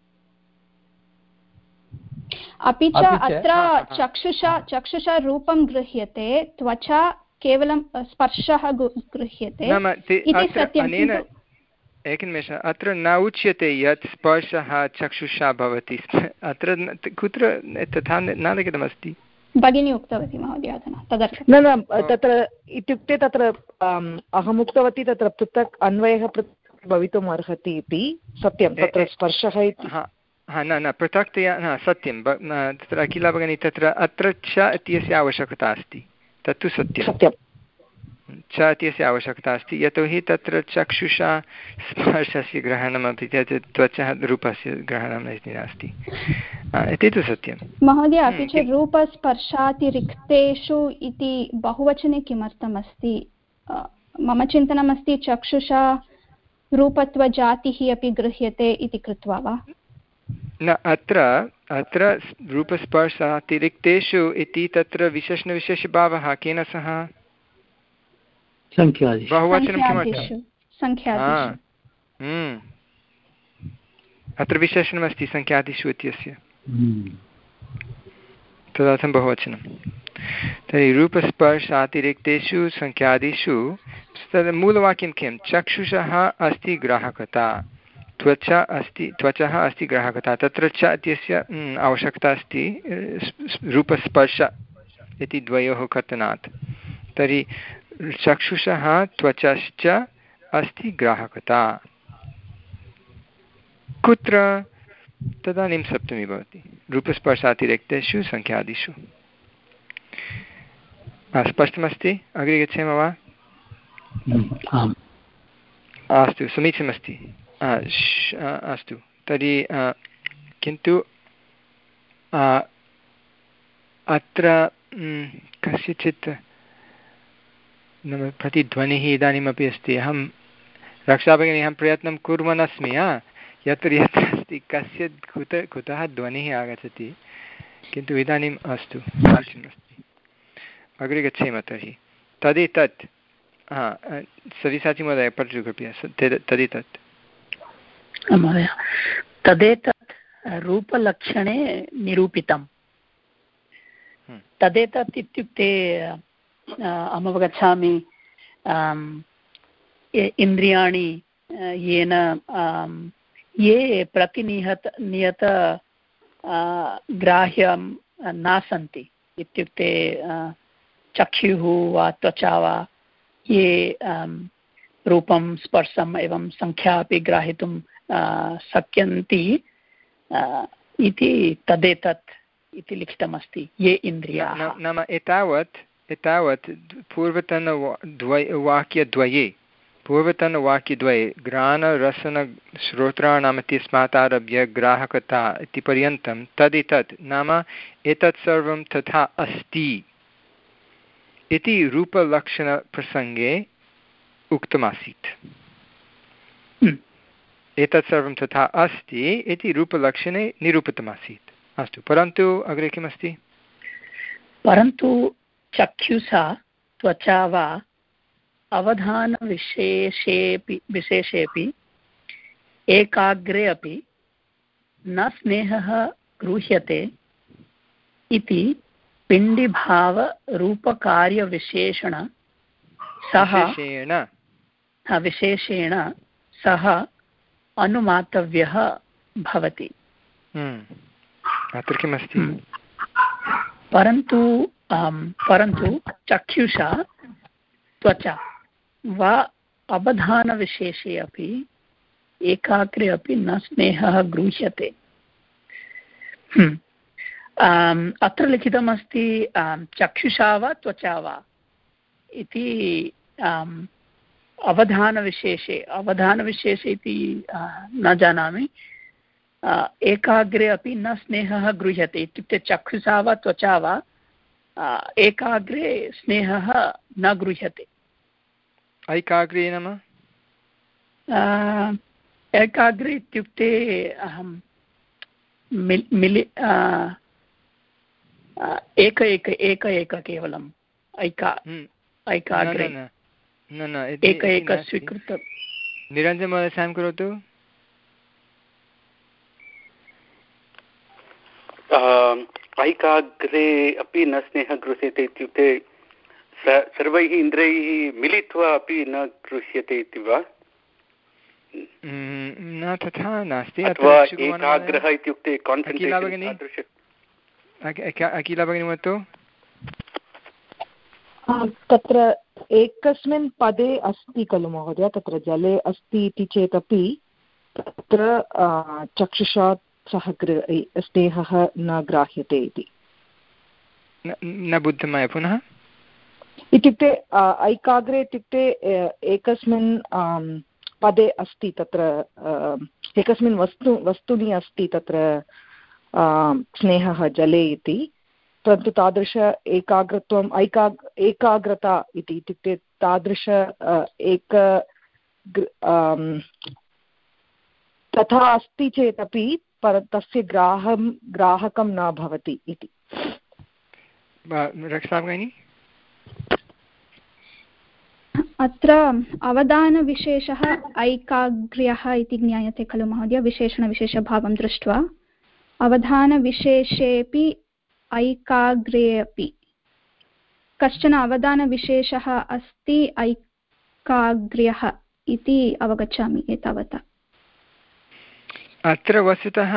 अपि च अत्र चक्षुषा चक्षुषा रूपं गृह्यते त्वचा केवलं स्पर्शः गृह्यते इति सत्यं एकनिमेषः अत्र न उच्यते यत् स्पर्शः चक्षुषा भवति अत्र कुत्र तथा न लिखितमस्ति भगिनी उक्तवती महोदय अधुना तदर्थं न न तत्र इत्युक्ते तत्र अहम् उक्तवती तत्र पृथक् अन्वयः पृथक् भवितुम् अर्हति इति सत्यं तत्र स्पर्शः इति हा न न पृथक्तया न सत्यं तत्र अखिला भगिनी तत्र अत्र च इत्यस्य आवश्यकता अस्ति तत्तु सत्यं सत्यं च इत्यस्य आवश्यकता अस्ति यतोहि तत्र चक्षुषा स्पर्शस्य ग्रहणमपि त्वचः रूपस्य ग्रहणम् इति नास्ति इति तु सत्यं महोदय अपि च रूपस्पर्शातिरिक्तेषु इति बहुवचने किमर्थमस्ति मम चिन्तनमस्ति चक्षुषा रूपत्वजातिः अपि गृह्यते इति कृत्वा वा न अत्र अत्र रूपस्पर्शातिरिक्तेषु इति तत्र विशेषणविशेषभावः केन सह बहुवचनं किमर्थं अत्र विशेषणमस्ति सङ्ख्यादिषु इत्यस्य तदर्थं बहुवचनं तर्हि रूपस्पर्शातिरिक्तेषु सङ्ख्यादिषु तद् मूलवाक्यं किं चक्षुषः अस्ति ग्राहकता त्वचा अस्ति त्वचः अस्ति ग्राहकता तत्र च इत्यस्य आवश्यकता अस्ति रूपस्पर्श इति द्वयोः कथनात् तर्हि चक्षुषः त्वचश्च अस्ति ग्राहकता कुत्र तदानीं सप्तमी भवति रूपस्पर्शातिरिक्तेषु सङ्ख्यादिषु स्पष्टमस्ति अग्रे गच्छेम वा अस्तु समीचीनमस्ति अस्तु तर्हि किन्तु अत्र कस्यचित् नाम प्रतिध्वनिः इदानीमपि अस्ति अहं रक्षाभगिनी अहं प्रयत्नं कुर्वन् अस्मि यत्र यत्र अस्ति कस्य कुत कुतः ध्वनिः आगच्छति किन्तु इदानीम् अस्तु समीचीनमस्ति अग्रे गच्छेम तर्हि तदेतत् हा सविसाचि महोदय पठतु कृपया तदेतत् महोदय तदेतत् रूपलक्षणे निरूपितं तदेतत् इत्युक्ते अहमवगच्छामि इन्द्रियाणि येन ये प्रतिनिहत नियत ग्राह्यं न सन्ति इत्युक्ते चक्षुः वा त्वचा वा ये रूपं स्पर्शम् एवं संख्या अपि ग्राह्यतुं शक्यन्ति इति तदेतत् इति लिखितमस्ति ये इन्द्रियाः नाम एतावत् एतावत् पूर्वतन द्वय वाक्यद्वये पूर्वतनवाक्यद्वये घ्राणरसनश्रोत्राणाम् इत्यस्मात् आरभ्य ग्राहकता इति पर्यन्तं तदेतत् नाम एतत् सर्वं तथा अस्ति इति रूपलक्षणप्रसङ्गे उक्तमासीत् एतत् सर्वं तथा अस्ति इति रूपलक्षणे निरूपितमासीत् अस्तु परन्तु अग्रे किमस्ति परन्तु चक्षुषा त्वचा वा अवधानविशेषेऽपि विशेषेऽपि एकाग्रे अपि न स्नेहः गृह्यते इति पिण्डिभावरूपकार्यविशेषण सह विशेषेण सह अनुमातव्यः भवति। अत्र किमस्ति परन्तु परन्तु चक्षुषा त्वचा वा अवधानविशेषे अपि एकाग्रे अपि न स्नेहः गृह्यते। अत्र लिखितमस्ति चक्षुषा वा त्वचा वा इति अवधानविशेषे अवधानविशेषे इति न जानामि एकाग्रे अपि न स्नेहः गृह्यते इत्युक्ते चक्षुषा वा त्वचा वा एकाग्रे स्नेहः न गृह्यते। ऐकाग्रे नाम एकाग्रे इत्युक्ते अहं मिलि एक एक एक एक केवलम् ऐका ऐकाग्रे न न एक एक स्वीकृत निरञ्जन महोदय सायं करोतु। ऐकाग्रे अपि न स्नेहः गृह्यते इत्युक्ते सर्वैः इन्द्रियैः मिलित्वा अपि न गृह्यते इति वा? न तथा नास्ति। एकाग्रः इत्युक्ते अखिला भगिनी वदतु। तत्र एकस्मिन् पदे अस्ति खलु महोदय, तत्र जले अस्ति इति चेदपि तत्र चक्षुषा सह स्नेहः न ग्राह्यते इति न बुद्धं मया पुनः। इत्युक्ते ऐकाग्रे इत्युक्ते एकस्मिन् पदे अस्ति, तत्र एकस्मिन् वस्तु वस्तुनि अस्ति तत्र स्नेहः जले इति, परन्तु तादृश एकाग्रत्वम् ऐकाग् एकाग्रता इति इत्युक्ते तादृश एक तथा अस्ति चेदपि पर तस्य ग्राहं ग्राहकं न भवति इति। अत्र अवधानविशेषः ऐकाग्र्यः इति ज्ञायते खलु महोदय, विशेषणविशेषभावं दृष्ट्वा। अवधानविशेषेऽपि ऐकाग्रे अपि कश्चन अवधानविशेषः अस्ति ऐकाग्र्यः इति अवगच्छामि एतावता। अत्र वस्तुतः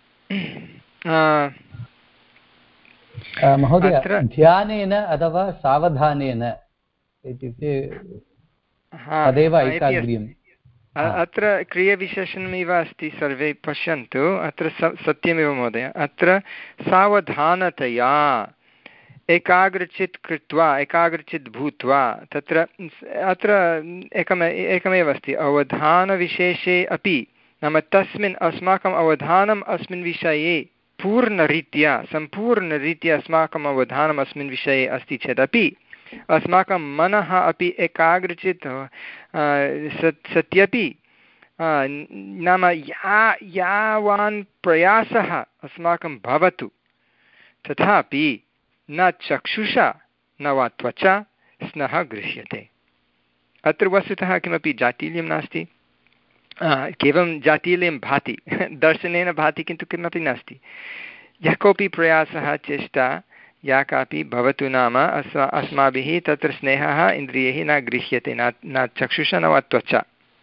महोदय ध्यानेन अथवा सावधानेन इत्युक्ते तदेव ऐकाग्र्यम्। अत्र क्रियविशेषणमिव अस्ति, सर्वे पश्यन्तु। अत्र सत्यमेव महोदय, अत्र सावधानतया एकाग्रचित् कृत्वा एकाग्रचित् भूत्वा तत्र अत्र एकम् एकमेव अस्ति अवधानविशेषे अपि, नाम तस्मिन् अस्माकम् अवधानम् अस्मिन् विषये पूर्णरीत्या सम्पूर्णरीत्या अस्माकम् अवधानम् अस्मिन् विषये अस्ति चेदपि अस्माकं मनः अपि एकाग्रचित् सत्यपि नाम या यावान् प्रयासः अस्माकं भवतु तथापि न चक्षुषा न वा त्वचा स्नेहः गृह्यते। अत्र वस्तुतः किमपि जातील्यं नास्ति, केवलं जातील्यं भाति, दर्शनेन भाति, किन्तु किमपि नास्ति। यः कोऽपि प्रयासः चेष्टा या कापि भवतु, नाम अस्मा अस्माभिः तत्र स्नेहः इन्द्रियैः न गृह्यते, न न चक्षुषा न वा त्वचा।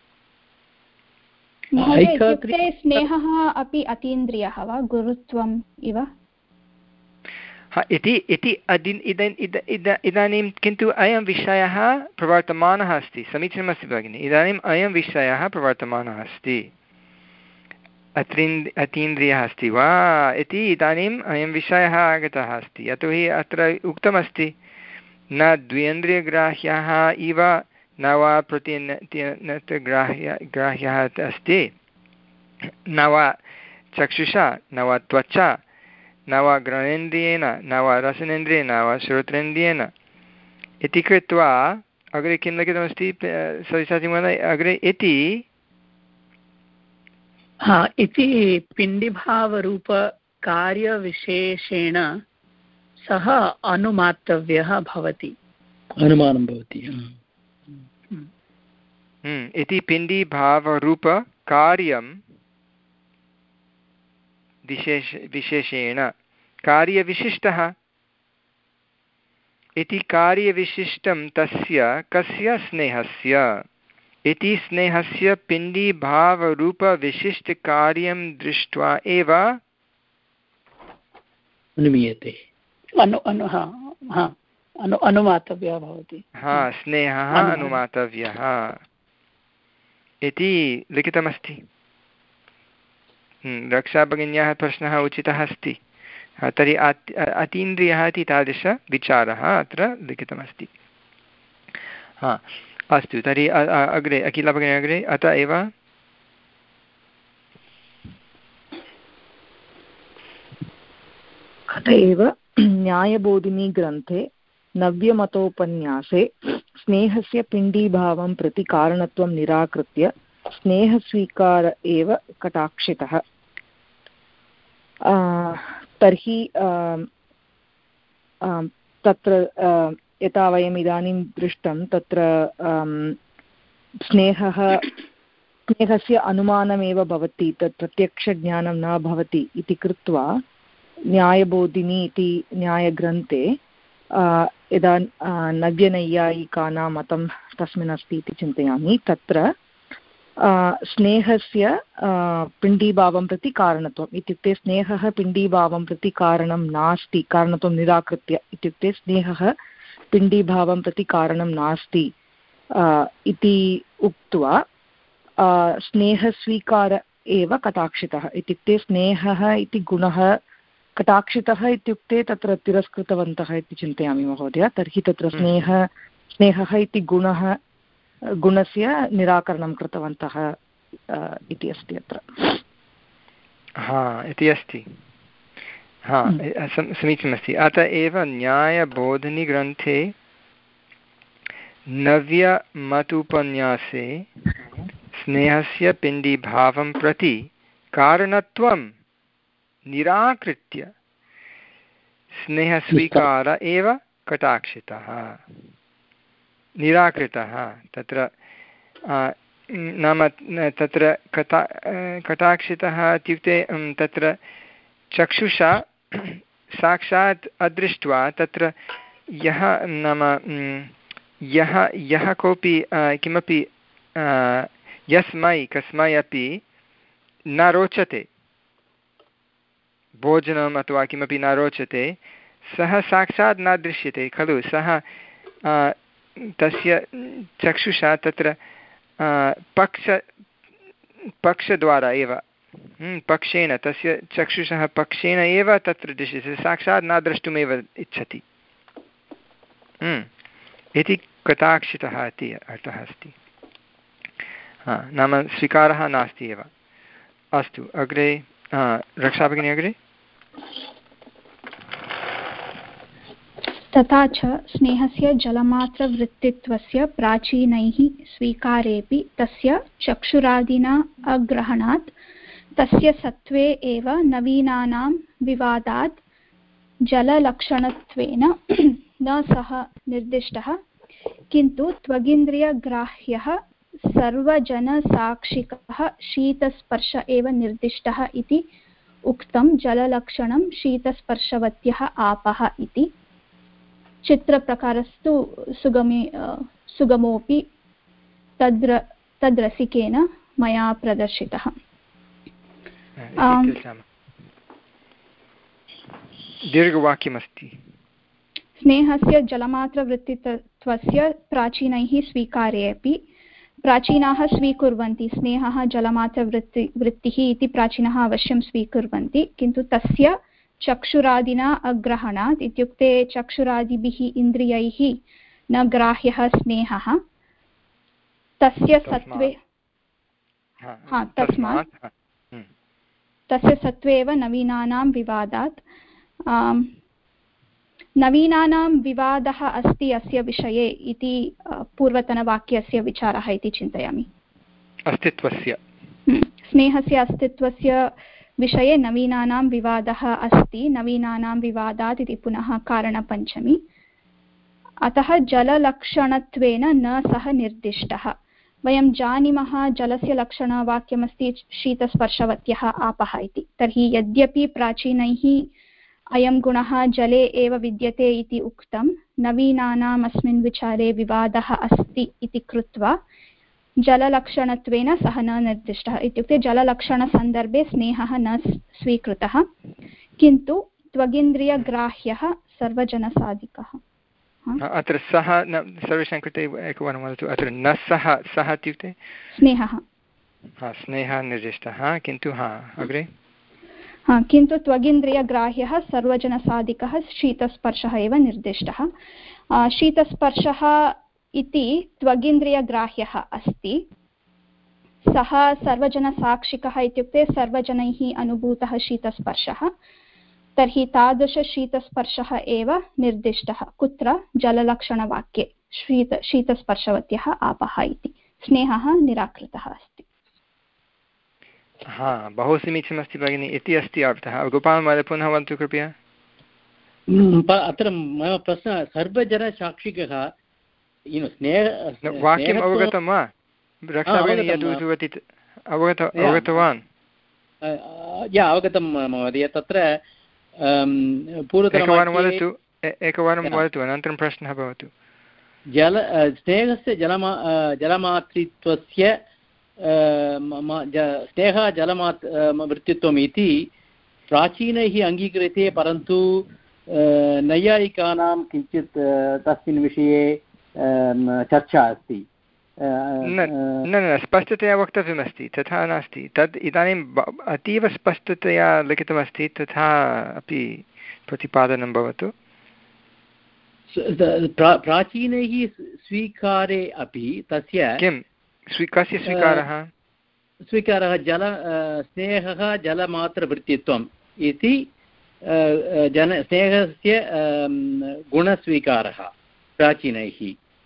स्नेहः अपि अतीन्द्रियः वा गुरुत्वम् इव इति इति इदानीं किन्तु अयं विषयः प्रवर्तमानः अस्ति। समीचीनमस्ति भगिनि, इदानीम् अयं विषयः प्रवर्तमानः अस्ति। अत्रिन् अतीन्द्रियः अस्ति वा इति इदानीम् अयं विषयः आगतः अस्ति। यतोहि अत्र उक्तमस्ति न द्वेन्द्रियग्राह्यः इव न वा प्रतिग्राह्य ग्राह्यः अस्ति, न वा चक्षुषा न वा त्वचा न वा घ्राणेन्द्रियेण न वा रसनेन्द्रियेण न वा श्रोत्रेन्द्रियेण इति कृत्वा अग्रे किं लिखितमस्ति सविसाचि महोदय अग्रे इति हा इति पिण्डिभावरूपकार्यविशेषेण सः अनुमातव्यः भवति, अनुमानं भवति इति पिण्डिभावरूपकार्यं विशेष विशेषेण कार्यविशिष्टः इति कार्यविशिष्टं तस्य कस्य स्नेहस्य इति स्नेहस्य पिण्डीभावरूपविशिष्टकार्यं दृष्ट्वा एव अनुमीयते अनु अनु हा हा अनु अनुमातव्यः भवति। हा स्नेहः अनुमातव्यः इति लिखितमस्ति। रक्षाभगिन्याः प्रश्नः उचितः अस्ति। तर्हि अतीन्द्रियः इति तादृशविचारः अत्र लिखितमस्ति। हा अस्तु, तर्हि अग्रे अखिला भगिनी अग्रे अत एव अत एव न्यायबोधिनी ग्रन्थे नव्यमतोपन्यासे स्नेहस्य पिण्डीभावं प्रति कारणत्वं निराकृत्य स्नेहस्वीकार एव कटाक्षितः। तर्हि तत्र यथा वयम् इदानीं दृष्टं तत्र स्नेहः स्नेहस्य अनुमानमेव भवति, तत् प्रत्यक्षज्ञानं न भवति इति कृत्वा न्यायबोधिनी इति न्यायग्रन्थे यदा नव्यनैयायिकानां मतं तस्मिन् अस्ति इति चिन्तयामि, तत्र स्नेहस्य पिण्डीभावं प्रति कारणत्वम् इत्युक्ते स्नेहः पिण्डीभावं प्रति कारणं नास्ति, कारणत्वं निराकृत्य इत्युक्ते स्नेहः पिण्डीभावं प्रति कारणं नास्ति इति उक्त्वा स्नेहस्वीकार एव कटाक्षितः इत्युक्ते स्नेहः इति गुणः कटाक्षितः इत्युक्ते तत्र तिरस्कृतवन्तः इति चिन्तयामि महोदय। तर्हि तत्र स्नेह स्नेहः इति गुणः गुणस्य निराकरणं कृतवन्तः इति अस्ति अत्र। हा इति अस्ति, हा समीचीनमस्ति। अत एव न्यायबोधिनीग्रन्थे नव्यमतुपन्यासे स्नेहस्य पिण्डीभावं प्रति कारणत्वं निराकृत्य स्नेहस्वीकार एव कटाक्षितः निराकृतः। तत्र नाम तत्र कटा कटाक्षितः इत्युक्ते तत्र चक्षुषा साक्षात् अदृष्ट्वा तत्र यः नाम यः यः कोऽपि किमपि यस्मै कस्मै अपि न रोचते, भोजनम् अथवा किमपि न रोचते, सः साक्षात् न दृश्यते खलु, सः तस्य चक्षुषा तत्र पक्ष पक्षद्वारा एव पक्षेण तस्य चक्षुषः पक्षेण एव तत्र दृश्यते, साक्षात् न द्रष्टुमेव इच्छति इति कटाक्षितः इति अर्थः अस्ति। हा नाम स्वीकारः नास्ति एव। अस्तु अग्रे रक्षाभगिनी अग्रे। तथा च स्नेहस्य जलमात्रवृत्तित्वस्य प्राचीनैः स्वीकारेऽपि तस्य चक्षुरादिना अग्रहणात् तस्य सत्त्वे एव नवीनानां विवादात् जललक्षणत्वेन न सः निर्दिष्टः, किन्तु त्वगिन्द्रियग्राह्यः सर्वजनसाक्षिकः शीतस्पर्श एव निर्दिष्टः इति उक्तं। जललक्षणं शीतस्पर्शवत्यः आपः इति। चित्रप्रकारस्तु सुगमे सुगमोऽपि तद्र तद्रसिकेन मया प्रदर्शितः। दीर्घवाक्यमस्ति। स्नेहस्य जलमात्रवृत्तित्वस्य प्राचीनैः स्वीकारे अपि प्राचीनाः स्वीकुर्वन्ति, स्नेहः जलमात्रवृत्ति वृत्तिः इति प्राचीनः अवश्यं स्वीकुर्वन्ति, किन्तु तस्य चक्षुरादिना अग्रहणात् इत्युक्ते चक्षुरादिभिः इन्द्रियैः न ग्राह्यः स्नेहः, तस्य सत्त्वे हा तस्मात् तस्य सत्त्वे एव नवीनानां विवादात् नवीनानां विवादः अस्ति अस्य विषये इति पूर्वतनवाक्यस्य विचारः इति चिन्तयामि। अस्तित्वस्य स्नेहस्य अस्तित्वस्य विषये नवीनानां विवादः अस्ति, नवीनानां विवादात् इति पुनः कारणपञ्चमी। अतः जललक्षणत्वेन न सः निर्दिष्टः। वयं जानीमः जलस्य लक्षणवाक्यमस्ति शीतस्पर्शवत्यः आपः इति। तर्हि यद्यपि प्राचीनैः अयं गुणः जले एव विद्यते इति उक्तं, नवीनानाम् अस्मिन् विचारे विवादः अस्ति इति कृत्वा जललक्षणत्वेन सः न निर्दिष्टः। इत्युक्ते जललक्षणसन्दर्भे स्नेहः न स्वीकृतः, किन्तु त्वगिन्द्रियग्राह्यः सर्वजनसाधिकः। अत्र सः न सर्वेषां कृते एकवारं वदतु। अत्र न सः सः इत्युक्ते स्नेहः स्नेहः निर्दिष्टः, किन्तु हा अग्रे हा किन्तु त्वगिन्द्रियग्राह्यः सर्वजनसाधिकः शीतस्पर्शः एव निर्दिष्टः। शीतस्पर्शः इति त्वगिन्द्रियग्राह्यः अस्ति, सः सर्वजनसाक्षिकः इत्युक्ते सर्वजनैः अनुभूतः शीतस्पर्शः। तर्हि तादृशशीतस्पर्शः एव निर्दिष्टः कुत्र जललक्षणवाक्ये शीत शीतस्पर्शवत्यः आपः इति। स्नेहः निराकृतः अस्ति। हा बहु समीचीनमस्ति भगिनि इति अस्ति अर्थः। गोपालमहोदय पुनः वदन्तु कृपया। अत्र मम प्रश्नः सर्वजनसाक्षिकः स्नेह वाक्यम् अवगतं वा रक्षाभगिनी यद् उक्तवती अवगत अवगतवान् या अवगतं महोदय। तत्र एकवारं वदतु एकवारं वदतु अनन्तरं प्रश्नः भवतु। जल स्नेहस्य जलमा जलमातृत्वस्य स्नेहः जलमात् वृत्तित्वम् इति प्राचीनैः अङ्गीक्रियते, परन्तु नैयायिकानां किञ्चित् तस्मिन् विषये चर्चा अस्ति। न न स्पष्टतया वक्तव्यमस्ति, तथा नास्ति। तद् इदानीम् अतीव स्पष्टतया लिखितमस्ति, तथा अपि प्रतिपादनं भवतु। प्राचीनैः स्वीकारे अपि तस्य किं स्वी कस्य स्वीकारः स्वीकारः जल स्नेहः जलमात्रवृत्तित्वम् इति जन स्नेहस्य गुणस्वीकारः प्राचीनैः।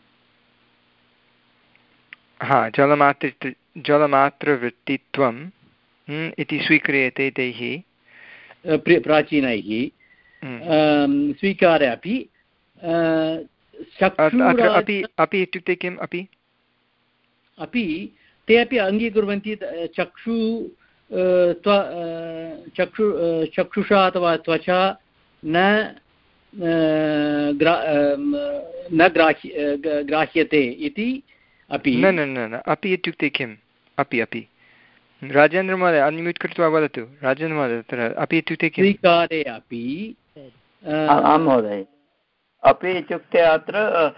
हा जलमात्र जलमात्रवृत्तित्वम् इति स्वीक्रियते तैः प्राचीनैः स्वीकारे अपि अपि अपि इत्युक्ते किम् अपि अपि ते अपि अङ्गीकुर्वन्ति चक्षु चक्षु चक्षुषा अथवा त्वचा न न ग्राह्य ग्राह्यते इति अपि। न न न अपि इत्युक्ते किम् अपि अपि राजेन्द्रमहोदय अन्म्यूट् कृत्वा वदतु। राजेन्द्रमहोदय तत्र अपि इत्युक्ते किं स्वीकारे अपि आं महोदय अपि इत्युक्ते अत्र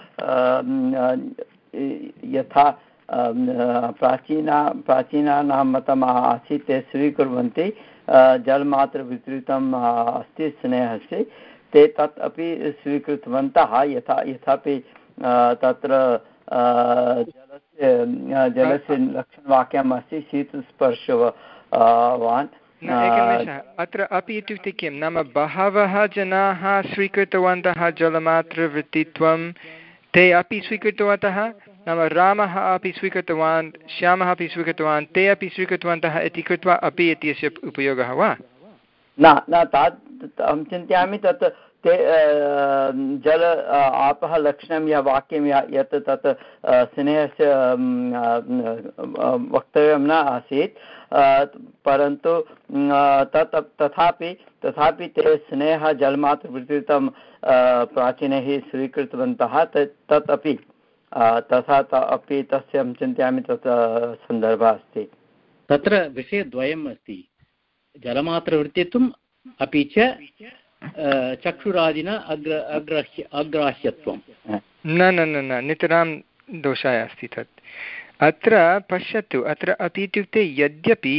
यथा प्राचीना प्राचीनानां मतम् आसीत् ते स्वीकुर्वन्ति जलमात्रविस्तृतम् अस्ति स्नेहस्य ते तत् अपि स्वीकृतवन्तः यथा यथापि तत्र जलस्य जलस्य लक्षणवाक्यम् अस्ति शीतस्पर्शवान्। अत्र अपि इत्युक्ते किं नाम बहवः जनाः स्वीकृतवन्तः जलमात्रवृत्तित्वं ते अपि स्वीकृतवन्तः नाम रामः अपि स्वीकृतवान् श्यामः अपि स्वीकृतवान् ते अपि स्वीकृतवन्तः इति कृत्वा अपि इत्यस्य उपयोगः वा न न तत् अहं चिन्तयामि तत् ते जल आपः लक्षणं या वाक्यं या यत् तत् स्नेहस्य वक्तव्यं न आसीत् परन्तु तत् तथापि तथापि ते स्नेहः जलमात्रवृत्तित्वं प्राचीनैः स्वीकृतवन्तः तत् अपि तथा अपि तस्य अहं चिन्तयामि तत् सन्दर्भः अस्ति। तत्र विषयद्वयम् अस्ति जलमात्रवृत्तित्वम् अपि च चक्षुरादिना अग्र अग्राह्य अग्राह्यत्वं। न न न न नितरां दोषाय अस्ति तत्। अत्र पश्यतु अत्र अपि इत्युक्ते यद्यपि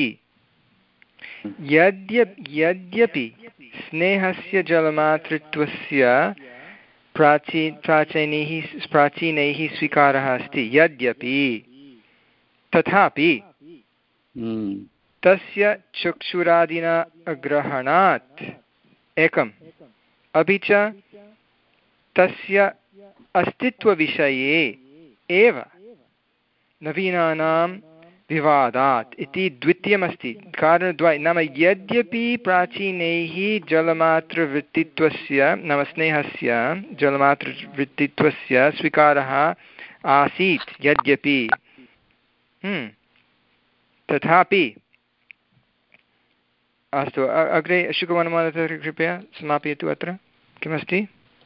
यद्य यद्यपि स्नेहस्य जलमातृत्वस्य प्राची प्राचीनैः प्राचीनैः स्वीकारः अस्ति यद्यपि तथापि तस्य चक्षुरादिना अग्रहणात् एकम् अपि च तस्य अस्तित्वविषये एव नवीनानां विवादात् इति द्वितीयमस्ति कारणद्वयं नाम यद्यपि प्राचीनैः जलमात्रवृत्तित्वस्य नाम स्नेहस्य जलमात्रवृत्तित्वस्य स्वीकारः आसीत् यद्यपि तथापि अस्तु अग्रे शुकवनमहोदय कृपया समापयतु। अत्र किमस्ति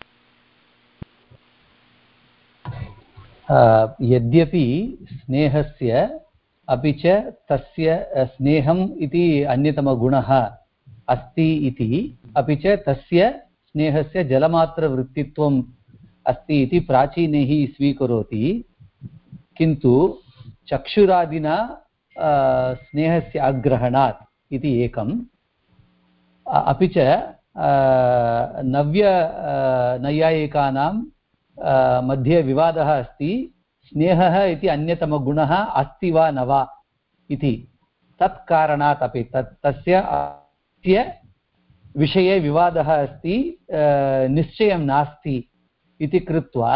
यद्यपि स्नेहस्य अपि च तस्य स्नेहम् इति अन्यतमगुणः अस्ति इति अपि च तस्य स्नेहस्य जलमात्रवृत्तित्वम् अस्ति इति प्राचीनैः स्वीकरोति किन्तु चक्षुरादिना स्नेहस्य अग्रहणात् इति एकम् अपि च नव्य नैयायिकानां मध्ये विवादः अस्ति स्नेहः इति अन्यतमगुणः अस्ति वा न वा इति तत् कारणात् अपि तत् तस्य विषये विवादः अस्ति निश्चयं नास्ति इति कृत्वा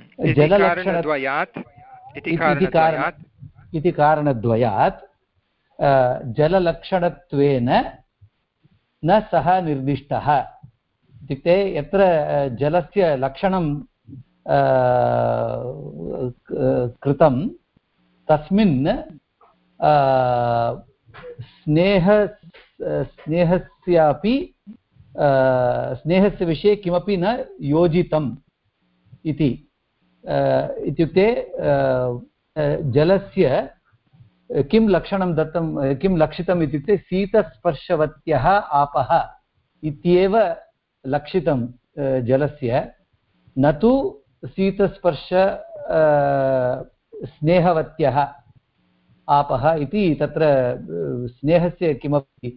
जललक्षणद्वयात् इति कारणद्वयात् जललक्षणत्वेन न सः निर्दिष्टः इत्युक्ते यत्र जलस्य लक्षणं कृतं तस्मिन् स्नेह स्नेहस्यापि स्नेहस्य विषये किमपि न योजितम् इति इत्युक्ते जलस्य किं लक्षणं दत्तं किं लक्षितम् इत्युक्ते शीतस्पर्शवत्यः आपः इत्येव लक्षितं जलस्य न तु शीतस्पर्श स्नेहवत्यः आपः इति तत्र स्नेहस्य किमपि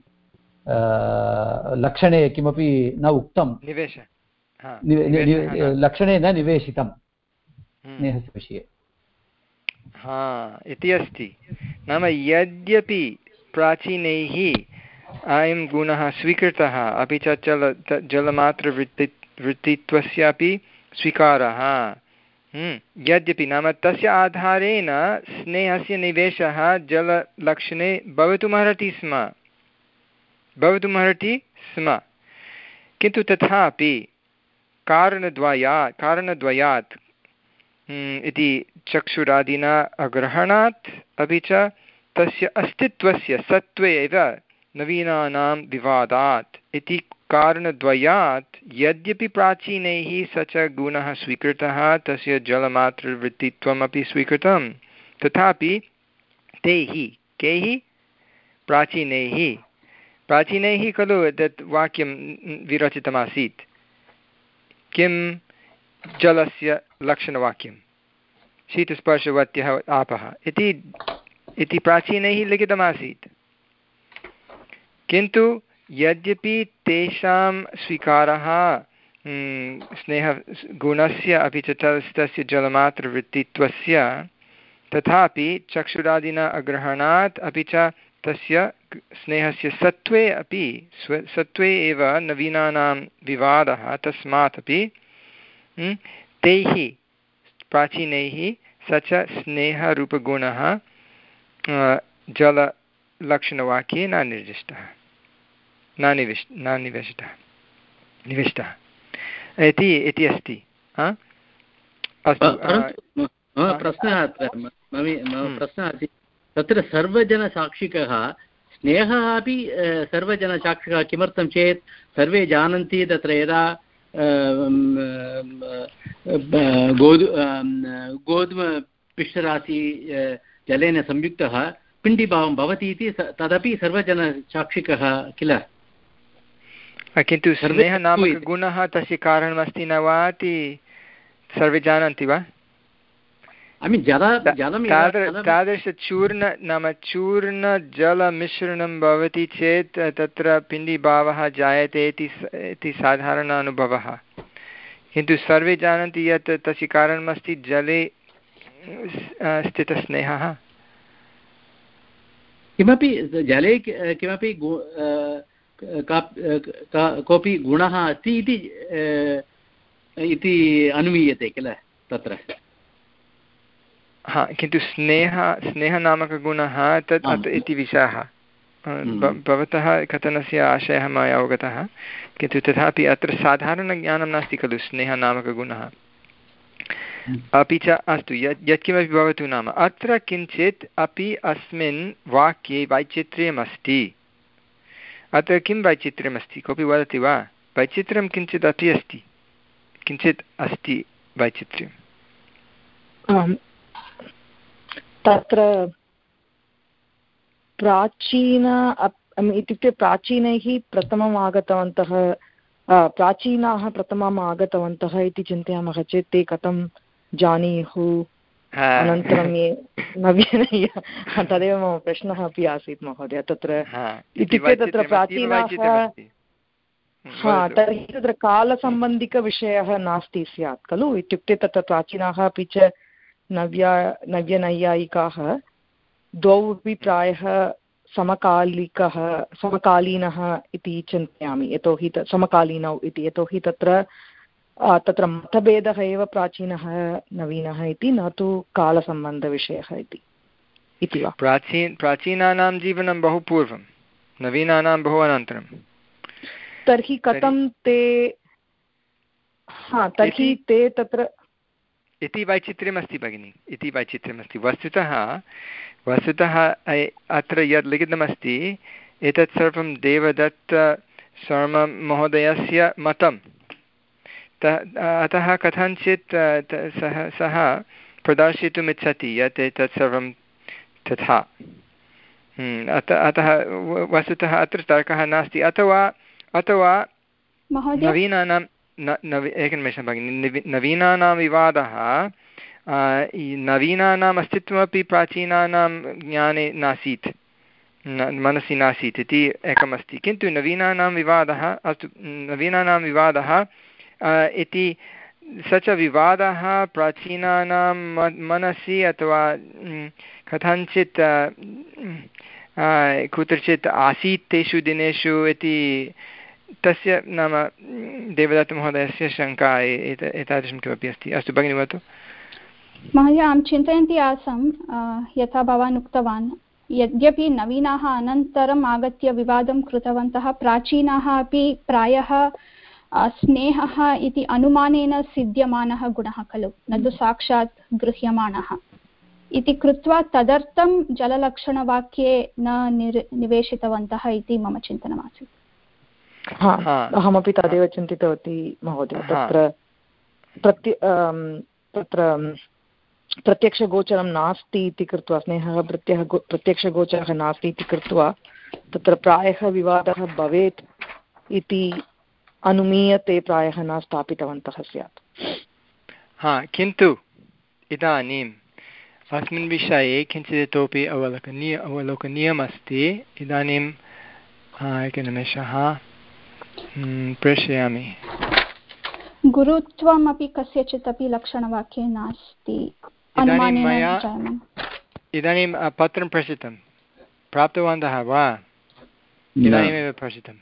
लक्षणे किमपि न उक्तं निवेश लक्षणे न निवेशितं स्नेहस्य विषये हा इति अस्ति नाम यद्यपि प्राचीनैः अयं गुणः स्वीकृतः अपि च जल जलमात्रवृत्ति वृत्तित्वस्यापि स्वीकारः यद्यपि नाम तस्य आधारेण स्नेहस्य निवेशः जललक्षणे भवितुमर्हति स्म भवितुमर्हति स्म किन्तु तथापि कारणद्वयात् कारणद्वयात् इति चक्षुरादिना अग्रहणात् अपि च तस्य अस्तित्वस्य सत्त्वे एव नवीनानां विवादात् इति कारणद्वयात् यद्यपि प्राचीनैः स च गुणः स्वीकृतः तस्य जलमात्रवृत्तित्वमपि स्वीकृतं तथापि तैः कैः प्राचीनैः प्राचीनैः खलु तत् वाक्यं विरचितमासीत् किं जलस्य लक्षणवाक्यं शीतस्पर्शवत्यः आपः इति इति प्राचीनैः लिखितमासीत् किन्तु यद्यपि तेषां स्वीकारः स्नेहगुणस्य अपि च तस्य जलमात्रवृत्तित्वस्य तथापि चक्षुरादिना अग्रहणात् अपि च तस्य स्नेहस्य सत्त्वे अपि स्व सत्त्वे एव नवीनानां विवादः तस्मात् अपि तैः प्राचीनैः स च स्नेहरूपगुणः जललक्षणवाक्ये न निर्दिष्टः न निविष् न निवेशितः निविष्टः इति इति अस्ति अस्तु प्रश्नः प्रश्नः अस्ति तत्र सर्वजनसाक्षिकः स्नेहः अपि सर्वजनसाक्षिकः किमर्थं चेत् सर्वे जानन्ति तत्र यदा गोधु गोधूमपिष्टराशि जलेन संयुक्तः पिण्डीभावं भवति इति तदपि सर्वजनसाक्षिकः किल किन्तु स्नेहनामकगुणः तस्य कारणमस्ति न वा इति सर्वे जानन्ति वा तादृशचूर्ण नाम चूर्णजलमिश्रणं भवति चेत् तत्र पिण्डीभावः जायते इति साधारण अनुभवः किन्तु सर्वे जानन्ति यत् तस्य कारणमस्ति जले स्थितस्नेहः किमपि जले किमपि कोऽपि गुणः अस्ति इति अनुमीयते किल तत्र हा किन्तु स्नेह स्नेहनामकगुणः तत् इति विषयः भवतः कथनस्य आशयः मया अवगतः किन्तु तथापि अत्र साधारणज्ञानं नास्ति खलु स्नेहनामकगुणः अपि च अस्तु यत् यत्किमपि भवतु नाम अत्र किञ्चित् अपि अस्मिन् वाक्ये वैचित्र्यमस्ति अत्र किं वैचित्र्यमस्ति कोऽपि वदति वा वैचित्र्यं किञ्चित् अपि अस्ति किञ्चित् अस्ति वैचित्र्यम् तत्र प्राचीन इत्युक्ते प्राचीनैः प्रथमम् आगतवन्तः प्राचीनाः प्रथमम् आगतवन्तः इति चिन्तयामः चेत् ते कथं जानीयुः अनन्तरं ये नवीनय तदेव मम प्रश्नः अपि आसीत् महोदय तत्र इत्युक्ते तत्र प्राचीनाः हा तर्हि तत्र कालसम्बन्धिकविषयः नास्ति स्यात् खलु इत्युक्ते तत्र प्राचीनाः अपि च नव्या नव्यनैयायिकाः द्वौ अपि प्रायः समकालिकः समकालीनः इति चिन्तयामि यतोहि त समकालीनौ इति यतोहि तत्र तत्र मतभेदः एव प्राचीनः नवीनः इति न तु कालसम्बन्धविषयः इति इति वा? प्राचीन प्राचीनानां जीवनं बहु पूर्वं, नवीनानां बहु अनन्तरं। तर्हि कथं ते हा तर्हि ते तत्र इति वैचित्र्यमस्ति भगिनि, इति वैचित्र्यमस्ति। वस्तुतः वस्तुतः अत्र यत् लिखितमस्ति एतत् सर्वं देवदत्त शर्ममहोदयस्य मतं। अतः कथञ्चित् सः सः प्रदर्शितुम् इच्छति यत् एतत् सर्वं तथा। अत अतः वस्तुतः अत्र तर्कः नास्ति। अथवा अथवा नवीनानां एकनिमेषं भगिनि, नवीनानां विवादः नवीनानाम् अस्तित्वमपि प्राचीनानां ज्ञाने नासीत्, मनसि नासीत् इति एकमस्ति। किन्तु नवीनानां विवादः अस्तु नवीनानां विवादः इति स च विवादः प्राचीनानां मनसि अथवा कथञ्चित् कुत्रचित् आसीत् तेषु दिनेषु इति तस्य नाम देवदत्तमहोदयस्य शङ्का एतादृशं किमपि अस्ति। अस्तु भगिनि वदतु। महोदय, अहं चिन्तयन्ती आसं यथा भवान् उक्तवान्, यद्यपि नवीनाः अनन्तरम् आगत्य विवादं कृतवन्तः, प्राचीनाः अपि प्रायः स्नेहः इति अनुमानेन सिद्ध्यमानः गुणः खलु, न तु साक्षात् गृह्यमाणः इति कृत्वा तदर्थं जललक्षणवाक्ये न निर निवेशितवन्तः इति मम चिन्तनमासीत्। हा, अहमपि तदेव चिन्तितवती महोदय। तत्र प्रत्य तत्र प्रत्यक्षगोचरं नास्ति इति कृत्वा, स्नेहः प्रत्यः प्रत्यक्षगोचरः नास्ति इति कृत्वा तत्र प्रायः विवादः भवेत् इति अनुमीय ते प्रायः न स्थापितवन्तः स्यात्। हा, किन्तु इदानीम् अस्मिन् विषये किञ्चित् इतोपि अवलोकनीय अवलोकनीयमस्ति। इदानीं एकनिमेषः प्रेषयामि। गुरुत्वमपि कस्यचित् अपि लक्षणवाक्ये नास्ति। इदानीं मया इदानीं पत्रं प्रेषितं, प्राप्तवन्तः वा? इदानीमेव प्रेषितं।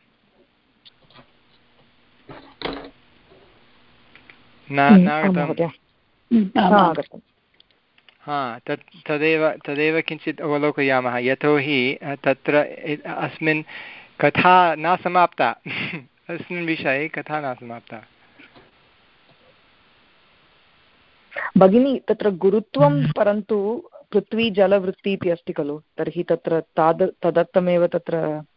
नागतं? हा, तत् तदेव तदेव किञ्चित् अवलोकयामः, यतोहि तत्र अस्मिन् कथा न समाप्ता अस्मिन् विषये कथा न समाप्ता। भगिनी, तत्र गुरुत्वं परन्तु पृथ्वी जलवृत्ति इति अस्ति खलु, तर्हि तत्र ताद तदर्थमेव तत्र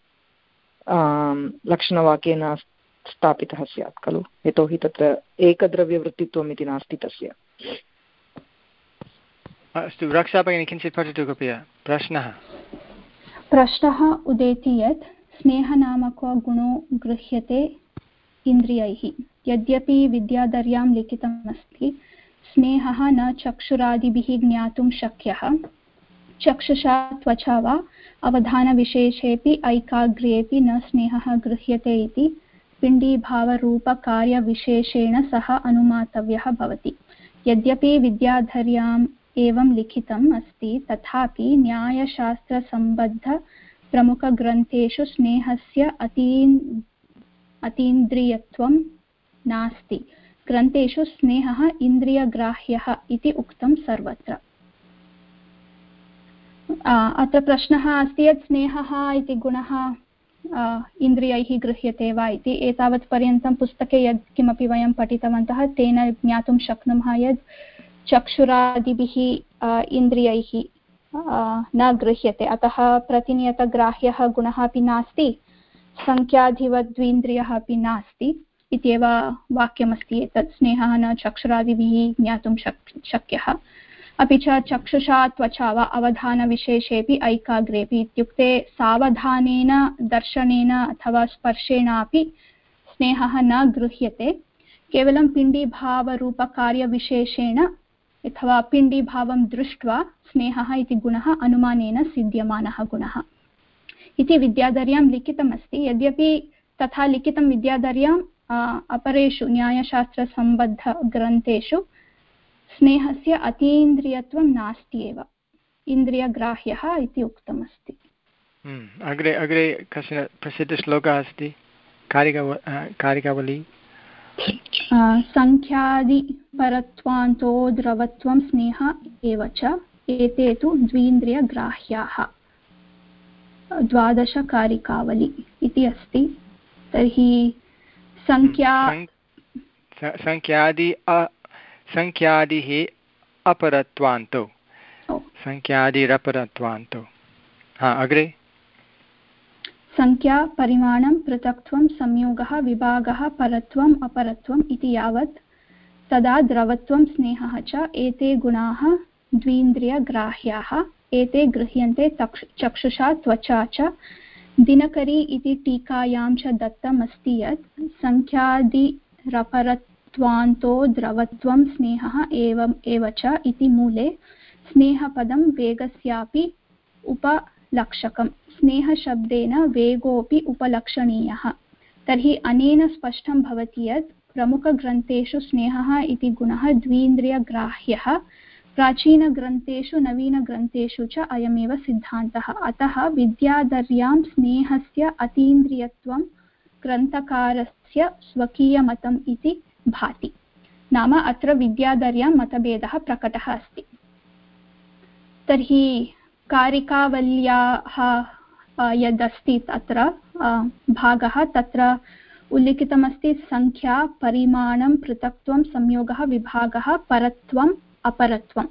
लक्षणवाक्येन स्थापितः स्यात् खलु, यतोहि तत्र एकद्रव्यवृत्तित्वम् इति नास्ति तस्य। अस्तु, रक्षा भगिनी किञ्चित् पठतु कृपया। प्रश्नः प्रश्नः उदेति यत् स्नेहनामको गुणो गृह्यते इन्द्रियैः, यद्यपि विद्याधर्यां लिखितम् अस्ति स्नेहः न चक्षुरादिभिः ज्ञातुं शक्यः, चक्षुषा त्वचा वा अवधानविशेषेऽपि ऐकाग्र्येऽपि न स्नेहः गृह्यते इति पिण्डीभावरूपकार्यविशेषेण सह अनुमातव्यः भवति। यद्यपि विद्याधर्याम् एवं लिखितम् अस्ति, तथापि न्यायशास्त्रसम्बद्धप्रमुखग्रन्थेषु स्नेहस्य अतीन् अतीन्द्रियत्वं नास्ति। ग्रन्थेषु स्नेहः इन्द्रियग्राह्यः इति उक्तं सर्वत्र। अत्र प्रश्नः अस्ति यत् स्नेहः इति गुणः इन्द्रियैः गृह्यते वा इति। एतावत् पर्यन्तं पुस्तके यत् किमपि वयं पठितवन्तः तेन ज्ञातुं शक्नुमः यत् चक्षुरादिभिः इन्द्रियैः न गृह्यते, अतः प्रतिनियतग्राह्यः गुणः अपि नास्ति, संख्याधिवद्द्वीन्द्रियः अपि नास्ति इत्येव वाक्यमस्ति। एतत् स्नेहः न चक्षुरादिभिः ज्ञातुं शक् शक्यः अपि च चक्षुषा त्वचा वा अवधानविशेषेऽपि ऐकाग्रेऽपि इत्युक्ते सावधानेन दर्शनेन अथवा स्पर्शेणापि स्नेहः न गृह्यते, केवलं पिण्डीभावरूपकार्यविशेषेण अथवा पिण्डीभावं दृष्ट्वा स्नेहः इति गुणः अनुमानेन सिद्ध्यमानः गुणः इति विद्याधर्यां लिखितमस्ति। यद्यपि तथा लिखितं विद्याधर्याम् अपरेषु न्यायशास्त्रसम्बद्धग्रन्थेषु स्नेहस्य अतीन्द्रियत्वं नास्ति एव, इन्द्रियग्राह्यः इति उक्तमस्ति। अग्रे अग्रे कश्चन प्रसिद्धश्लोकः अस्ति, कारिकावली। सङ्ख्यादिपरत्वान्तो द्रवत्वं स्नेह एव च एते तु द्वीन्द्रियग्राह्याः द्वादशकारिकावली इति अस्ति। तर्हि संख्या संख्यादि संख्यादिः अपरत्वान्तो संख्यादिरपरत्वान्तो। हा अग्रे संख्या परिमाणं पृथक्त्वं संयोगः विभागः परत्वम् अपरत्वम् इति यावत् तदा द्रवत्वं स्नेहः च एते गुणाः द्वीन्द्रियग्राह्याः एते गृह्यन्ते चक्षुषा त्वचा च। दिनकरी इति टीकायां च दत्तमस्ति यत् संख्यादिरपरत्वान्तो द्रवत्वं स्नेहः एवम् एव च इति मूले स्नेहपदं वेगस्यापि उपलक्षकम्। स्नेहशब्देन वेगोऽपि उपलक्षणीयः। तर्हि अनेन स्पष्टं भवति यत् प्रमुखग्रन्थेषु स्नेहः इति गुणः द्वीन्द्रियग्राह्यः, प्राचीनग्रन्थेषु नवीनग्रन्थेषु च अयमेव सिद्धान्तः। अतः विद्याधर्यां स्नेहस्य अतीन्द्रियत्वं ग्रन्थकारस्य स्वकीयमतम् इति भाति। नाम अत्र विद्याधर्यां मतभेदः प्रकटः अस्ति। तर्हि कारिकावल्याः यदस्ति तत्र भागः तत्र उल्लिखितमस्ति संख्या परिमाणं पृथक्त्वं संयोगः विभागः परत्वम् अपरत्वम्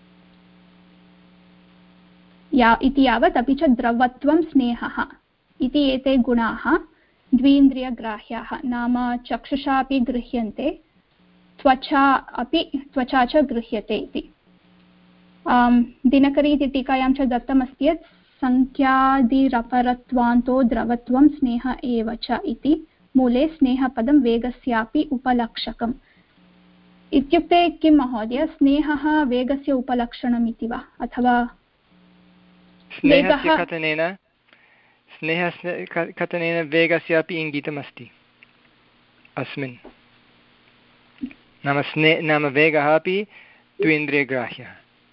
या इति यावत् अपि च द्रवत्वं स्नेहः इति एते गुणाः द्वीन्द्रियग्राह्याः। नाम चक्षुषा अपि गृह्यन्ते त्वचा अपि त्वचा च गृह्यते इति। दिनकरी इति टीकायां च दत्तमस्ति यत् संख्यादिरपरत्वान्तो द्रवत्वं स्नेह एव च इति मूले स्नेहपदं वेगस्यापि उपलक्षकम् इत्युक्ते किं महोदय, स्नेहः वेगस्य उपलक्षणम् इति वा अथवा स्नेहस्य कथनेन स्नेहस्य कथनेन वेगस्यापि इङ्गितमस्ति अस्मिन्। नाम स्ने नाम वेगः अपि द्वीन्द्रियग्राह्यः।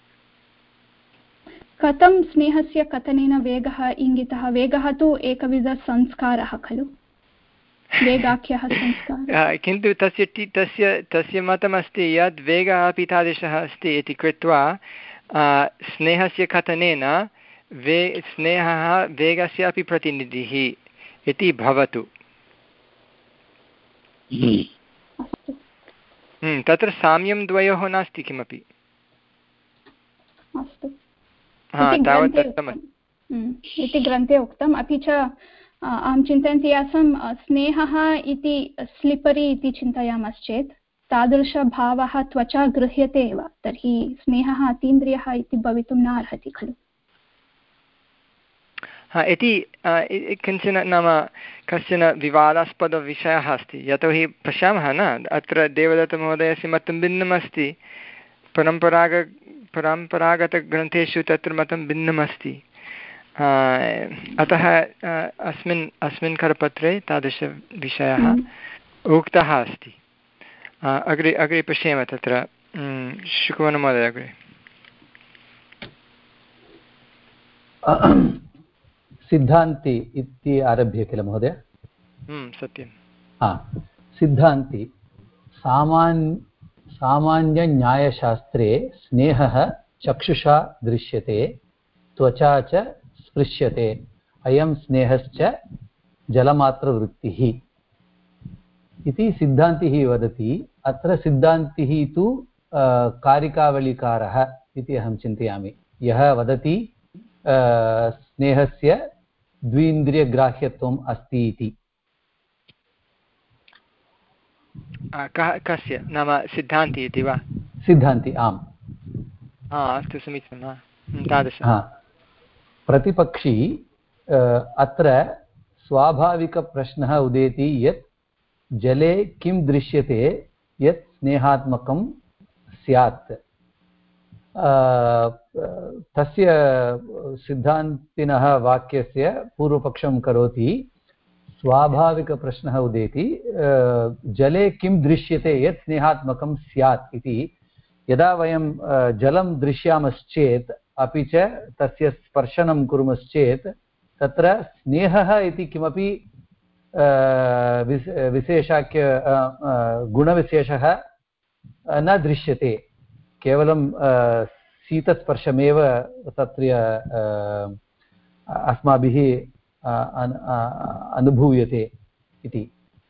कथं स्नेहस्य कथनेन वेगः इङ्गितः? वेगः तु एकविधसंस्कारः खलु, वेगाख्यः संस्कारः। किन्तु तस्य तस्य तस्य मतमस्ति यत् वेगः अपि तादृशः अस्ति इति कृत्वा स्नेहस्य कथनेन वे स्नेहः वेगस्य अपि प्रतिनिधिः इति भवतु। तत्र साम्यं द्वयोः नास्ति किमपि। अस्तु इति ग्रन्थे उक्तम्। अपि च अहं चिन्तयन्ती आसम् स्नेहः इति स्लिपरि इति चिन्तयामश्चेत् तादृशभावः त्वचा गृह्यते एव, तर्हि स्नेहः अतीन्द्रियः इति भवितुं न अर्हति खलु। हा इति किञ्चन नाम कश्चन विवादास्पदविषयः अस्ति। यतोहि पश्यामः न, अत्र देवदत्तमहोदयस्य मतं भिन्नम् अस्ति। परम्पराग परम्परागतग्रन्थेषु तत्र मतं भिन्नम् अस्ति। अतः अस्मिन् अस्मिन् करपत्रे तादृशविषयः उक्तः अस्ति। अग्रे अग्रे पश्येम। तत्र शुकवनमहोदय अग्रे। सिद्धान्ति इति आरभ्य किल महोदय? सत्यं। हा, सिद्धान्ति सामान्य सामान्यन्यायशास्त्रे स्नेहः चक्षुषा दृश्यते त्वचा च स्पृश्यते अयं स्नेहश्च जलमात्रवृत्तिः इति सिद्धान्तिः वदति। अत्र सिद्धान्तिः तु कारिकावलिकारः इति अहं चिन्तयामि। यः वदति स्नेहस्य द्वीन्द्रियग्राह्यत्वम् अस्ति इति। कस्य नाम सिद्धान्ति इति वा? सिद्धान्ति, आम्। अस्तु, समीचीनं। तादृशं प्रतिपक्षी अत्र स्वाभाविकप्रश्नः उदेति यत् जले किं दृश्यते यत् स्नेहात्मकं स्यात्। तस्य सिद्धान्तिनः वाक्यस्य पूर्वपक्षं करोति। स्वाभाविकप्रश्नः उदेति जले किं दृश्यते यत् स्नेहात्मकं स्यात् इति। यदा वयं जलं दृश्यामश्चेत् अपि च तस्य स्पर्शनं कुर्मश्चेत् तत्र स्नेहः इति किमपि विशेषाख्य गुणविशेषः न दृश्यते। केवलं शीतस्पर्शमेव तत्र अस्माभिः अनुभूयते इति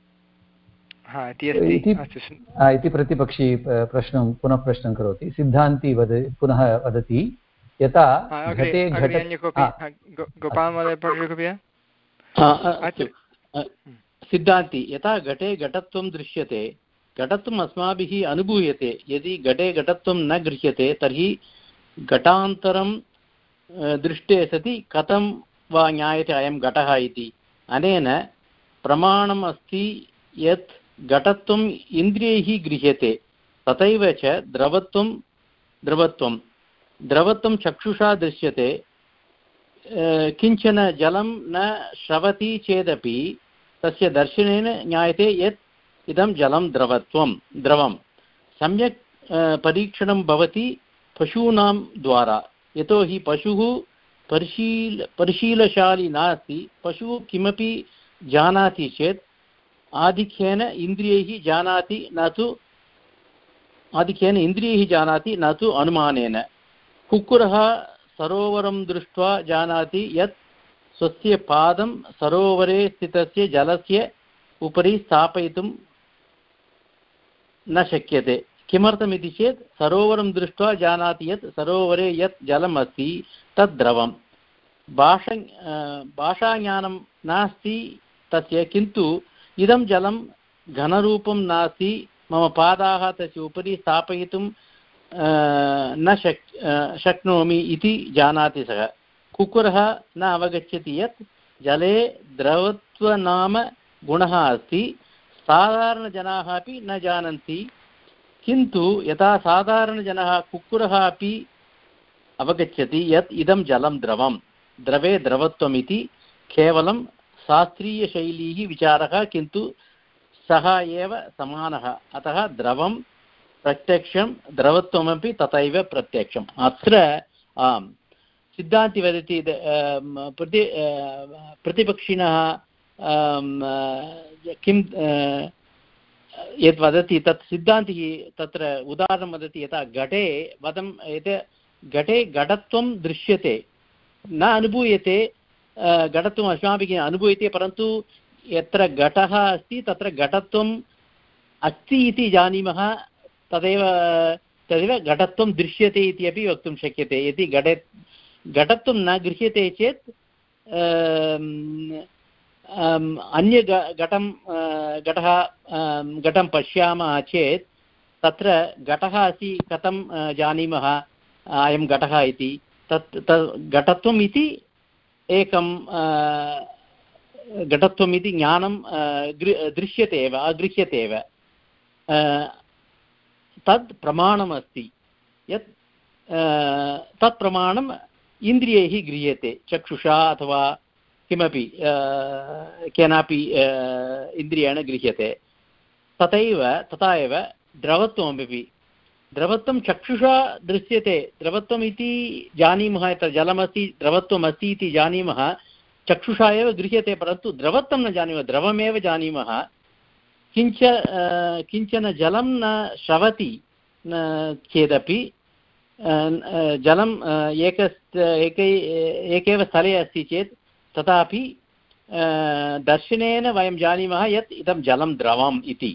इति प्रतिपक्षी प्रश्नं पुनः प्रश्नं करोति। सिद्धान्ती वद पुनः वदति यथा घटे सिद्धान्ति यथा घटे घटत्वं दृश्यते घटत्वम् अस्माभिः अनुभूयते। यदि घटे घटत्वं न गृह्यते तर्हि घटान्तरं दृष्टे सति कथं वा ज्ञायते अयं घटः इति। अनेन प्रमाणम् अस्ति यत् घटत्वम् इन्द्रियैः गृह्यते। तथैव च द्रवत्वं द्रवत्वं द्रवत्वं चक्षुषा दृश्यते। किञ्चन जलं न श्रवति चेदपि तस्य दर्शनेन ज्ञायते यत् इदं जलं द्रवत्वं द्रवं। सम्यक् परीक्षणं भवति पशूनां द्वारा, यतोहि पशुः परिशील परिशीलशाली नास्ति। पशुः किमपि जानाति चेत् आधिक्येन इन्द्रियैः जानाति न तु आधिक्येन इन्द्रियैः जानाति न तु अनुमानेन। कुक्कुरः सरोवरं दृष्ट्वा जानाति यत् स्वस्य पादं सरोवरे स्थितस्य जलस्य उपरि स्थापयितुं न शक्यते। किमर्थमिति चेत् सरोवरं दृष्ट्वा जानाति यत् सरोवरे यत् जलम् अस्ति तद् द्रवं। भाषा भाषाज्ञानं नास्ति तस्य, किन्तु इदं जलं घनरूपं नास्ति, मम पादाः तस्य उपरि स्थापयितुं न शक् शक्नोमि इति जानाति सः। कुक्कुरः न अवगच्छति यत् जले द्रवत्वनाम गुणः अस्ति। साधारणजनाः अपि न जानन्ति, किन्तु यथा साधारणजनः कुक्कुरः अपि अवगच्छति यत् इदं जलं द्रवं, द्रवे द्रवत्वमिति केवलं शास्त्रीयशैलीः विचारः, किन्तु सः एव समानः। अतः द्रवं प्रत्यक्षं, द्रवत्वमपि तथैव प्रत्यक्षम्। अत्र आम् सिद्धान्ति वदति प्रति प्रतिपक्षिणः किं यद् वदति तत् सिद्धान्तिः तत्र उदाहरणं वदति। यथा घटे वदं यत् घटे घटत्वं दृश्यते, न अनुभूयते। घटत्वम् अस्माभिः अनुभूयते, परन्तु यत्र घटः अस्ति तत्र घटत्वम् अस्ति इति जानीमः। तदेव तदेव घटत्वं दृश्यते इति अपि वक्तुं शक्यते। यदि घटे घटत्वं न गृह्यते चेत् अन्य घटं घटः घटं पश्यामः चेत् तत्र घटः अस्ति कथं जानीमः अयं घटः इति। तत् घटत्वम् इति एकं घटत्वम् इति ज्ञानं दृश्यते एव, अगृह्यते एव। तद् प्रमाणमस्ति यत् तत् प्रमाणम् इन्द्रियैः गृह्यते, चक्षुषा अथवा किमपि केनापि इन्द्रियेण गृह्यते। तथैव तथा एव द्रवत्वमपि द्रवत्वं चक्षुषा दृश्यते। द्रवत्वम् इति जानीमः, यत्र जलमस्ति द्रवत्वमस्ति इति जानीमः, चक्षुषा एव गृह्यते, परन्तु द्रवत्वं न जानीमः, द्रवमेव जानीमः। किञ्च किञ्चन जलं न श्रवति चेदपि जलम् एक एकै एकेव स्थले अस्ति चेत् तथापि दर्शनेन वयं जानीमः यत् इदं जलं द्रवम् इति।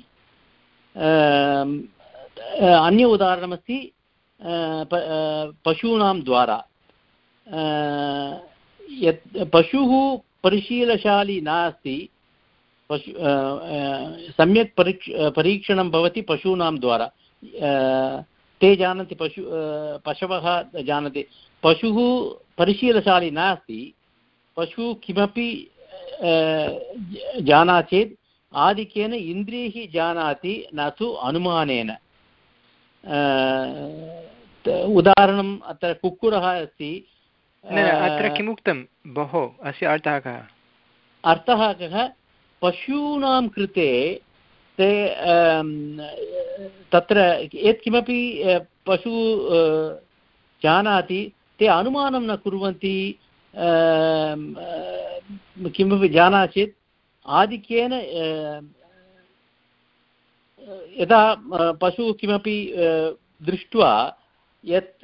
अन्य उदाहरणमस्ति पशूनां द्वारा। यत् पशुः परिशीलशाली नास्ति, पशु सम्यक् परीक्ष परीक्षणं भवति पशूनां द्वारा। ते जानन्ति, पशु पशवः जानन्ति। पशुः परिशीलशाली नास्ति, पशुः किमपि जानाति चेत् आधिक्येन इन्द्रियैः जानाति, न तु अनुमानेन। उदाहरणम् अत्र कुक्कुरः अस्ति। अत्र किमुक्तं भोः, अस्य अर्थः कः? अर्थः कः? पशूनां कृते ते तत्र यत्किमपि पशु जानाति ते अनुमानं न कुर्वन्ति। किमपि जानाति चेत् आधिक्येन यदा पशुः किमपि दृष्ट्वा यत्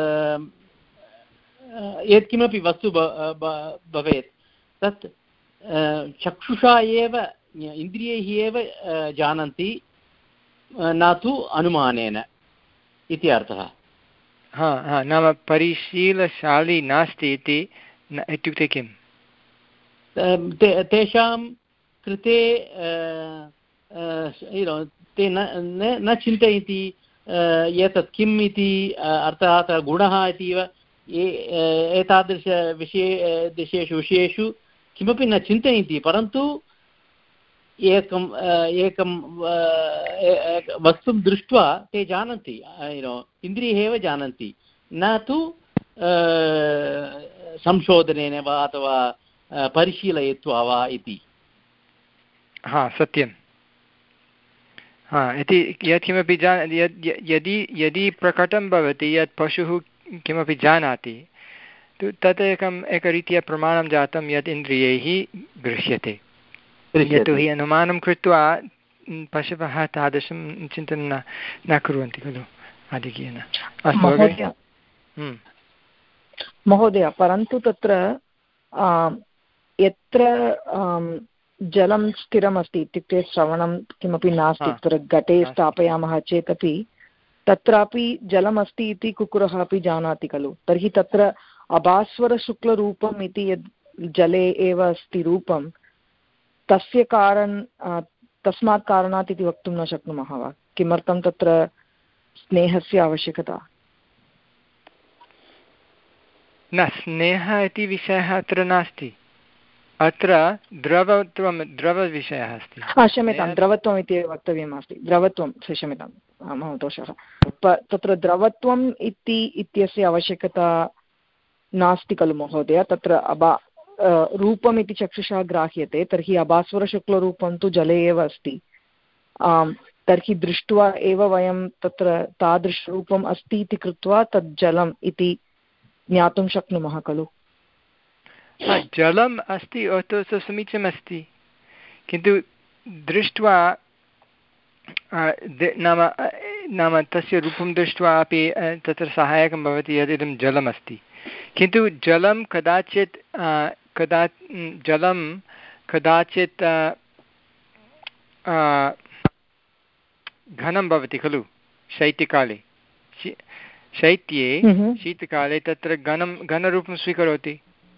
यत्किमपि वस्तु भवेत् तत् चक्षुषा एव इन्द्रियैः एव जानन्ति न तु अनुमानेन इति अर्थः। हा हा नाम परिशीलशाली नास्ति इति इत्युक्ते किम्? तेषां कृते ते न चिन्तयन्ति एतत् किम् इति अर्थात् गुणः इति एतादृशविषये दिशेषु विषयेषु किमपि न चिन्तयन्ति, परन्तु एकम् एकं वस्तुं दृष्ट्वा ते जानन्ति, इन्द्रियैः एव जानन्ति, न तु संशोधनेन वा अथवा परिशीलयित्वा वा इति। हा सत्यं। हा इति यत्किमपि जान यदि यदि प्रकटं भवति यत् पशुः किमपि जानाति तत् एकम् एकरीत्या प्रमाणं जातं यत् इन्द्रियैः गृह्यते। यतोहि अनुमानं कृत्वा पशवः तादृशं चिन्तनं न न कुर्वन्ति खलु आधिक्येन। महोदय, परन्तु तत्र यत्र जलं स्थिरमस्ति इत्युक्ते श्रवणं किमपि नास्ति, तत्र घटे स्थापयामः चेदपि तत्रापि जलमस्ति इति कुक्कुरः अपि जानाति खलु। तर्हि तत्र अभास्वरशुक्लरूपम् इति यद् जले एव अस्ति रूपं, तस्य कारण तस्मात् कारणात् इति वक्तुं न शक्नुमः वा? किमर्थं तत्र स्नेहस्य आवश्यकता? न, स्नेहः इति विषयः अत्र नास्ति, अत्र द्रवत्वं द्रवविषयः अस्ति। क्षम्यतां, द्रवत्वम् इति वक्तव्यम् अस्ति। द्रवत्वं, क्षम्यतां मम दोषः। तत्र द्रवत्वम् इति इत्यस्य आवश्यकता नास्ति खलु महोदय। तत्र अबा रूपम् इति चक्षुषा ग्राह्यते, तर्हि अभास्वरशुक्लरूपं तु जले एव अस्ति। तर्हि दृष्ट्वा एव वयं तत्र तादृशरूपम् अस्ति इति कृत्वा तत् जलम् इति ज्ञातुं शक्नुमः खलु। जलम् अस्ति अतः समीचीनमस्ति, किन्तु दृष्ट्वा नाम नाम तस्य रूपं दृष्ट्वा अपि तत्र सहायकं भवति यद् इदं जलमस्ति। किन्तु जलं कदाचित् कदा जलं कदाचित् घनं भवति खलु शैत्यकाले। शैत्ये शीतकाले तत्र घनं घनरूपं स्वीकरोति।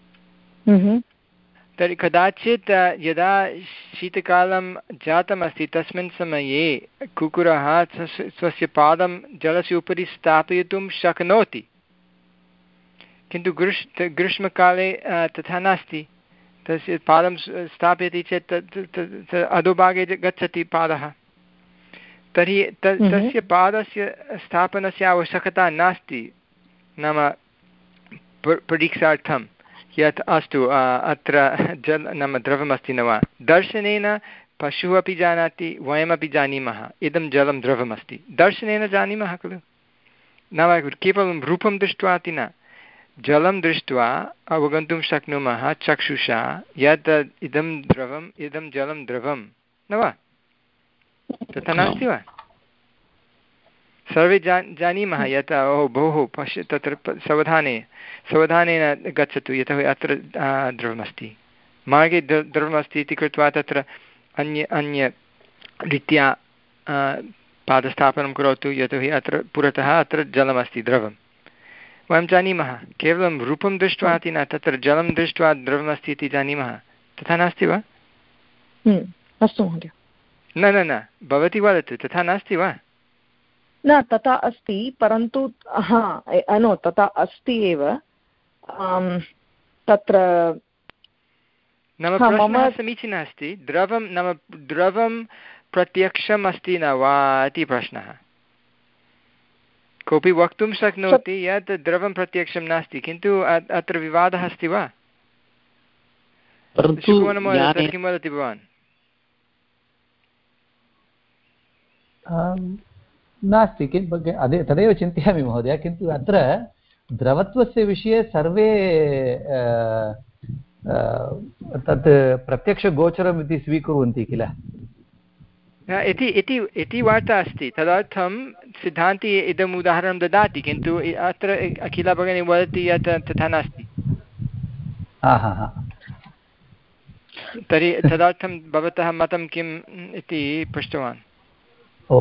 तर्हि कदाचित् यदा शीतकालं जातमस्ति तस्मिन् समये कुक्कुरः स्वस्य पादं जलस्य उपरि स्थापयितुं शक्नोति, किन्तु ग्रीष् ग्रीष्मकाले तथा नास्ति। तस्य पादं स्थापयति चेत् अधोभागे गच्छति पादः, तर्हि त तस्य पादस्य स्थापनस्य आवश्यकता नास्ति, नाम परीक्षार्थं यत् अस्तु अत्र जल नाम द्रवमस्ति न वा। दर्शनेन पशुः अपि जानाति, वयमपि जानीमः इदं जलं द्रवमस्ति, दर्शनेन जानीमः खलु। नाम केवलं रूपं दृष्ट्वा इति न, जलं दृष्ट्वा अवगन्तुं शक्नुमः चक्षुषा यत् इदं द्रवम् इदं जलं द्रवं न वा। तथा नास्ति वा? सर्वे जा जानीमः यत् ओहो भोः पश्य तत्र सावधाने सावधानेन गच्छतु यतोहि अत्र द्रवमस्ति, मार्गे द्रवमस्ति इति कृत्वा तत्र अन्य अन्यरीत्या पादस्थापनं करोतु यतोहि अत्र पुरतः अत्र जलमस्ति द्रवं। वयं जानीमः केवलं रूपं दृष्ट्वा इति न, तत्र जलं दृष्ट्वा द्रवमस्ति इति जानीमः। तथा नास्ति वा? अस्तु महोदय। न न न भवती वदतु, तथा नास्ति वा? न, तथा अस्ति, परन्तु हा नो तथा अस्ति एव। तत्र नाम प्रश्नः समीचीनः अस्ति, द्रवं नाम द्रवं प्रत्यक्षम् अस्ति न वा इति प्रश्नः। कोऽपि वक्तुं शक्नोति यत् द्रवं प्रत्यक्षं नास्ति, किन्तु अत्र विवादः अस्ति वा? किं वदति भवान्? नास्ति, किं तदेव चिन्तयामि महोदय, किन्तु अत्र द्रवत्वस्य विषये सर्वे तत् प्रत्यक्षगोचरम् इति स्वीकुर्वन्ति किल। इति इति इति वार्ता अस्ति, तदर्थं सिद्धान्ति इदम् उदाहरणं ददाति, किन्तु अत्र अखिला भगिनी वदति यत् तथा नास्ति। तर्हि तदर्थं भवतः मतं किम् इति पृष्टवान्। ओ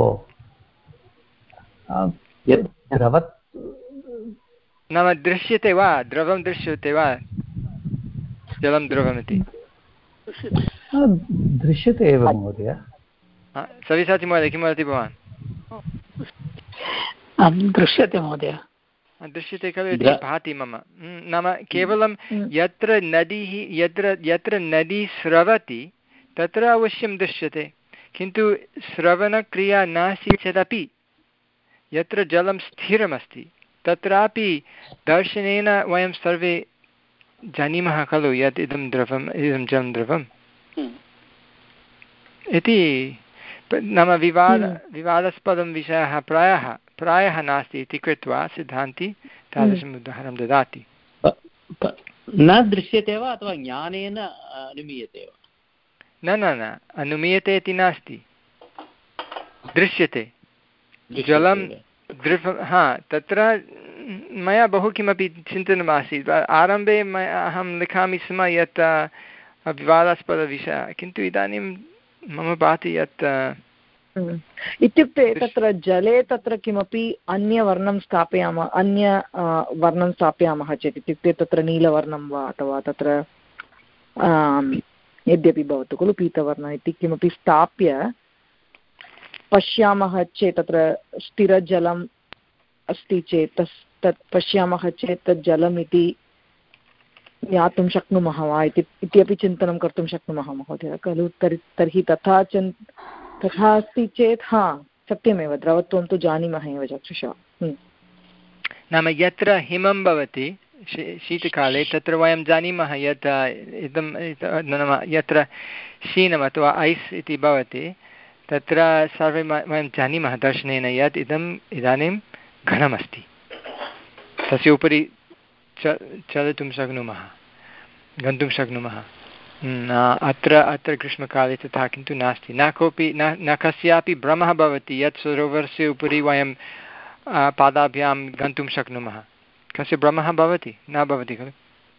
नाम दृश्यते वा, द्रवं दृश्यते वा, जलं द्रवमिति दृश्यते एव महोदय। सविसाचि महोदय किं वदति भवान्? दृश्यते महोदय, दृश्यते खलु इति भाति मम। नाम केवलं यत्र नदीः यत्र यत्र नदी स्रवति तत्र अवश्यं दृश्यते, किन्तु श्रवणक्रिया नास्ति चेदपि यत्र जलं स्थिरमस्ति तत्रापि दर्शनेन वयं सर्वे जानीमः खलु यत् इदं द्रवम् इदं जलं द्रवम् इति। नाम विवाद विवादास्पदं विषयः प्रायः प्रायः नास्ति इति कृत्वा सिद्धान्ति तादृशम् उदाहरणं ददाति। न दृश्यते वा अथवा ज्ञानेन अनुमीयते वा? न न न अनुमीयते इति नास्ति, दृश्यते जलं द्रव। हा, तत्र मया बहु किमपि चिन्तनमासीत् आरम्भे अहं लिखामि स्म यत् विवादास्पदविषयः, किन्तु इदानीं मम भाति यत् इत्युक्ते तत्र जले तत्र किमपि अन्यवर्णं स्थापयामः अन्य वर्णं स्थापयामः चेत्, इत्युक्ते तत्र नीलवर्णं वा अथवा तत्र यद्यपि भवतु खलु पीतवर्णः इति किमपि स्थाप्य पश्यामः चेत् तत्र स्थिरजलम् अस्ति चेत् तस् तत् पश्यामः चेत् तत् जलम् इति ज्ञातुं शक्नुमः वा इति इत्यपि चिन्तनं कर्तुं शक्नुमः महोदय खलु। तर्हि तर्हि तथा चिन् तथा अस्ति चेत् हा सत्यमेव, द्रवत्वं तु जानीमः एव चक्षुषा। नाम यत्र हिमं भवति शीतकाले तत्र वयं जानीमः यत् इदं नाम यत्र शीनम् अथवा ऐस् इति भवति तत्र सर्वे वयं जानीमः दर्शनेन यत् इदम् इदानीं घनमस्ति, तस्य उपरि च चलितुं शक्नुमः, गन्तुं शक्नुमः। अत्र अत्र ग्रीष्मकाले तथा किन्तु नास्ति, न कोऽपि न न कस्यापि भ्रमः भवति यत् सरोवरस्य उपरि वयं पादाभ्यां गन्तुं शक्नुमः। कस्य भ्रमः भवति? न भवति खलु।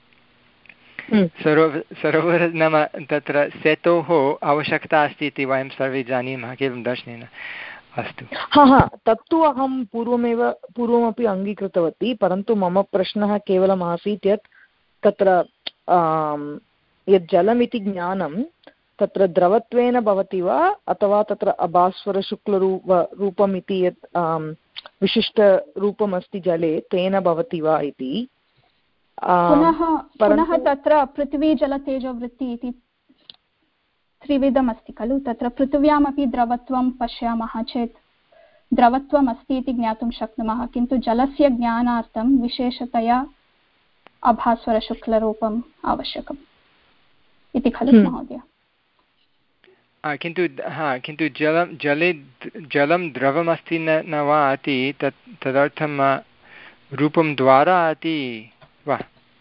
सरोवर सरोवर नाम तत्र सेतोः आवश्यकता अस्ति इति वयं सर्वे जानीमः केवलं दर्शनेन। अस्तु, हा हा तत्तु अहं पूर्वमेव पूर्वमपि अङ्गीकृतवती, परन्तु मम प्रश्नः केवलम् आसीत् यत् तत्र यत् जलमिति ज्ञानं तत्र द्रवत्वेन भवति वा अथवा तत्र अभास्वरशुक्लरूप रूपम् इति यत् विशिष्टरूपमस्ति जले तेन भवति वा इति। पुनः पुनः तत्र पृथ्वी जलतेजोवृत्ति इति त्रिविधमस्ति खलु, तत्र पृथिव्यामपि द्रवत्वं पश्यामः चेत् द्रवत्वम् अस्ति इति ज्ञातुं शक्नुमः, किन्तु जलस्य ज्ञानार्थं विशेषतया अभास्वरशुक्लरूपम् आवश्यकम् इति खलु महोदय। किन्तु हा किन्तु जलं जले जलं द्रवमस्ति न न वा इति तत् तदर्थं रूपं द्वारा इति वा?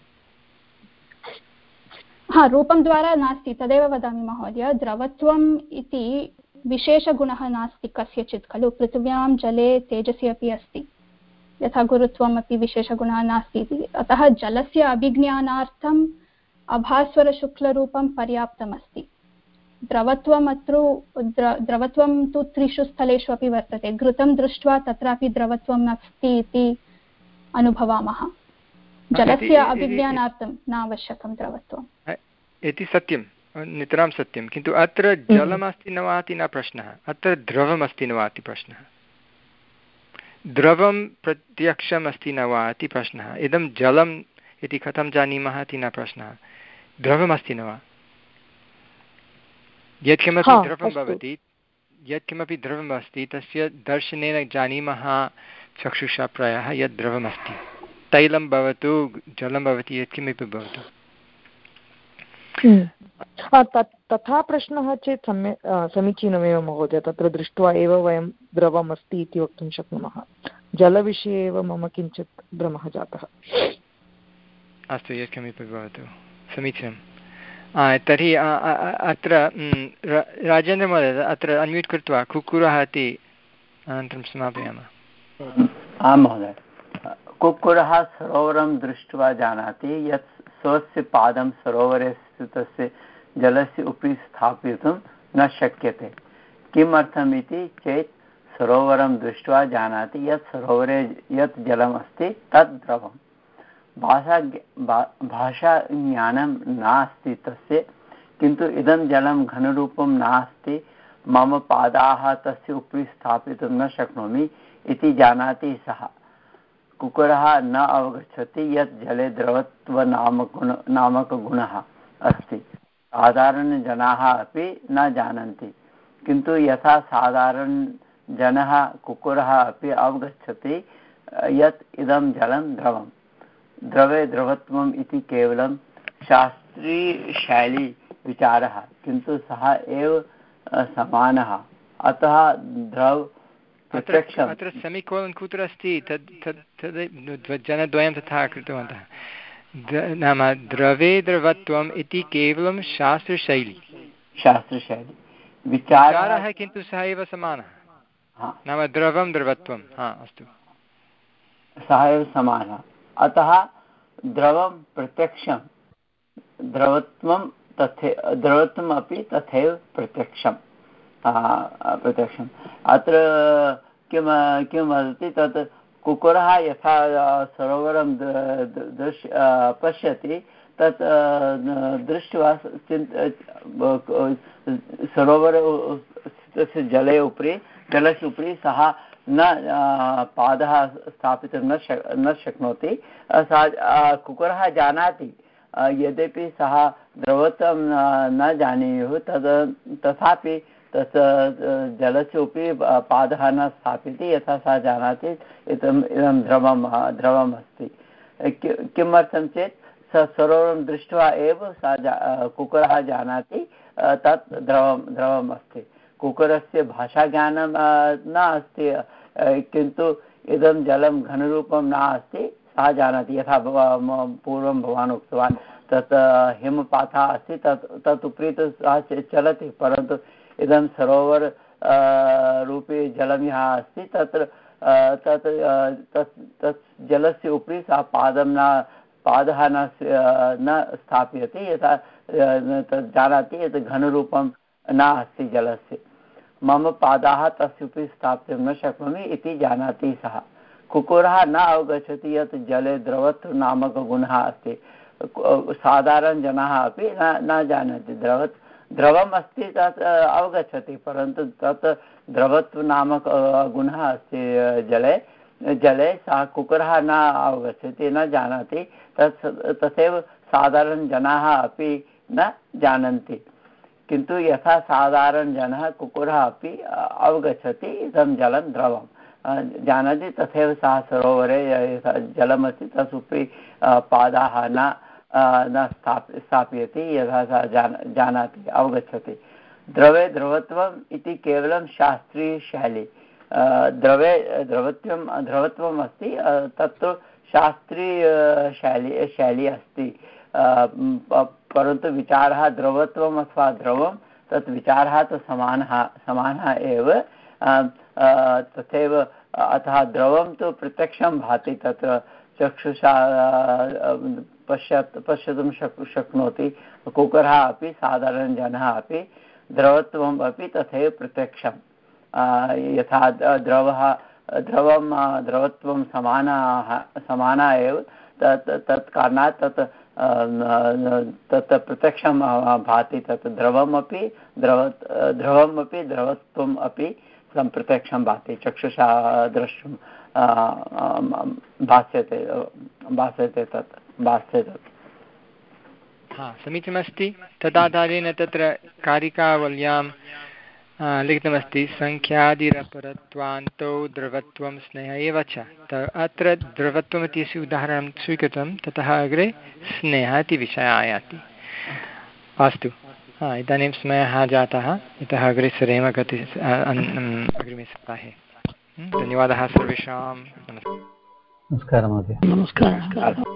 हा, रूपं द्वारा नास्ति, तदेव वदामि महोदय। द्रवत्वम् इति विशेषगुणः नास्ति कस्यचित् खलु, पृथिव्यां जले तेजसि अपि अस्ति, यथा गुरुत्वम् अपि विशेषगुणः नास्ति इति। अतः जलस्य अभिज्ञानार्थम् अभास्वरशुक्लरूपं पर्याप्तमस्ति। द्रवत्वम् अत्र द्र द्रवत्वं तु त्रिषु स्थलेषु अपि वर्तते, घृतं दृष्ट्वा तत्रापि द्रवत्वम् अस्ति इति अनुभवामः, जलस्य अभिज्ञानार्थं न आवश्यकं द्रवत्वम् इति सत्यं, नितरां सत्यं, किन्तु अत्र जलमस्ति न वा इति न प्रश्नः, अत्र द्रवमस्ति न वा इति प्रश्नः। द्रवं प्रत्यक्षम् अस्ति न वा इति प्रश्नः, इदं जलम् इति कथं जानीमः इति न प्रश्नः, द्रवमस्ति न वा। यत्किमपि द्रवं भवति यत्किमपि द्रवम् अस्ति तस्य दर्शनेन जानीमः चक्षुषा प्रायः यत् द्रवमस्ति, तैलं भवतु जलं भवति यत्किमपि भवतु। तथा प्रश्नः चेत् सम्यक् समीचीनमेव महोदय, तत्र दृष्ट्वा एव वयं द्रवमस्ति इति वक्तुं शक्नुमः। जलविषये एव मम किञ्चित् भ्रमः जातः। अस्तु, यत्किमपि भवतु, समीचीनम्। तर्हि अत्र राजेन्द्रमहोदय अत्र अन्म्यूट् कृत्वा कुक्कुरः इति अनन्तरं समापयामः। आं महोदय। कुक्कुरः सरोवरं दृष्ट्वा जानाति यत् स्वस्य पादं सरोवरे स्थितस्य जलस्य उपरि स्थापयितुं न शक्यते। किमर्थम् इति चेत् सरोवरं दृष्ट्वा जानाति यत् सरोवरे यत् जलम् अस्ति तत् द्रवं। भाषा भाषाज्ञानं नास्ति तस्य, किन्तु इदं जलं घनरूपं नास्ति, मम पादाः तस्य उपरि स्थापितुं न शक्नोमि इति जानाति सः। कुक्कुरः न अवगच्छति यत् जले द्रवत्वनामकगुण नामकगुणः अस्ति। साधारणजनाः अपि न जानन्ति, किन्तु यथा साधारणजनः कुक्कुरः अपि अवगच्छति यत् इदं जलं द्रवं। द्रवे द्रवत्वम् इति केवलं शास्त्रीयशैली विचारः, किन्तु सः एव समानः। अतः द्रव प्रत्यक्षम्। अत्र सेमिकोलन् कुत्र अस्ति तद् तद् जनद्वयं तथा कृतवन्तः। नाम द्रवे द्रवत्वम् इति केवलं शास्त्रशैली शास्त्रशैली विचारः, किन्तु सः एव समानः। नाम द्रवं द्रवत्वं हा अस्तु, सः एव समानः। अतः द्रवं प्रत्यक्षं, द्रवत्वं तथे द्रवत्वम् अपि तथैव प्रत्यक्षं प्रत्यक्षम्। अत्र किं किं वदति तत् कुक्कुरः यथा सरोवरं दृश्य पश्यति तत् दृष्ट्वा सरोवर स्थितस्य जले उपरि जलस्य उपरि सः न पादः स्थापितुं न शक् न शक्नोति। सः कुक्कुरः जानाति यद्यपि सः द्रवत्वं न जानीयुः तद् तथापि तत् जलस्य उपरि पादः न स्थाप्यते, यथा सः जानाति इदम् इदं द्रवं द्रवम् अस्ति। किमर्थं चेत् सः सरोवरं दृष्ट्वा एव सः जा कुक्कुरः जानाति तत् द्रवं द्रवम् अस्ति। कुक्कुरस्य भाषाज्ञानं न अस्ति, किन्तु इदं जलं घनरूपं न अस्ति, सः जानाति। यथा पूर्वं भवान् उक्तवान् तत् हिमपातः अस्ति, तत् तत् उपरि तु सः चलति, परन्तु इदं सरोवर रूपी जलं यः अस्ति तत्र तत् तत् तत् जलस्य उपरि सः पादं न पादः न न स्थापयति, यथा तत् जानाति यत् घनरूपं न अस्ति जलस्य। मम पादाः तस्य उपरि स्थापयितुं न शक्नोमि इति जानाति सः। कुक्कुरः न अवगच्छति यत् जले द्रवत्व नामकगुणः अस्ति। साधारणजनाः अपि न न जानन्ति। द्रवत् द्रवम् अस्ति तत् अवगच्छति, परन्तु तत् द्रवत्व नामक गुणः अस्ति जले जले सः कुक्कुरः न अवगच्छति, न जानाति। तत् तथैव साधारणजनाः अपि न जानन्ति, किन्तु यथा साधारणजनः कुक्कुरः अपि अवगच्छति इदं जलं द्रवं जानाति, तथैव सः सरोवरे यथा जलमस्ति तस्य उपरि पादाः न न स्थाप स्थापयति, यथा सः जान जानाति अवगच्छति। द्रवे द्रवत्वम् इति केवलं शास्त्रीयशैली। द्रवे द्रवत्वं द्रवत्वम् अस्ति, तत्तु शास्त्रीयशैली शैली अस्ति, परन्तु विचारः द्रवत्वम् अथवा द्रवं तत् विचारः तु समानः समानः एव। तथैव अतः द्रवं तु प्रत्यक्षं भाति, तत्र चक्षुषा पश्यत् पश्यतुं शक् शक्नोति। कुक्कुरः अपि साधारणजनः अपि द्रवत्वम् अपि तथैव प्रत्यक्षं। यथा द्रवः द्रवं द्रवत्वं समानाः समाना एव, तत् तत् कारणात् तत् तत् प्रत्यक्षं भाति। तत् द्रवमपि द्रव द्रवमपि द्रवत्वम् अपि प्रत्यक्षं भाति, चक्षुषा द्रष्टुं भास्यते भास्यते तत् भास्यते तत्। हा समीचीनमस्ति। तदाधारेण तत्र कारिकावल्यां लिखितमस्ति सङ्ख्यादिरपरत्वान्तो द्रवत्वं स्नेह एव च। अत्र द्रवत्वम् इत्यस्य उदाहरणं स्वीकृतं, ततः अग्रे स्नेहः इति विषयः आयाति। अस्तु, हा इदानीं समयः जातः, इतः अग्रे सरेम गति अग्रिमे सप्ताहे। धन्यवादः सर्वेषां। नमस्कारः महोदय। नमस्कारः।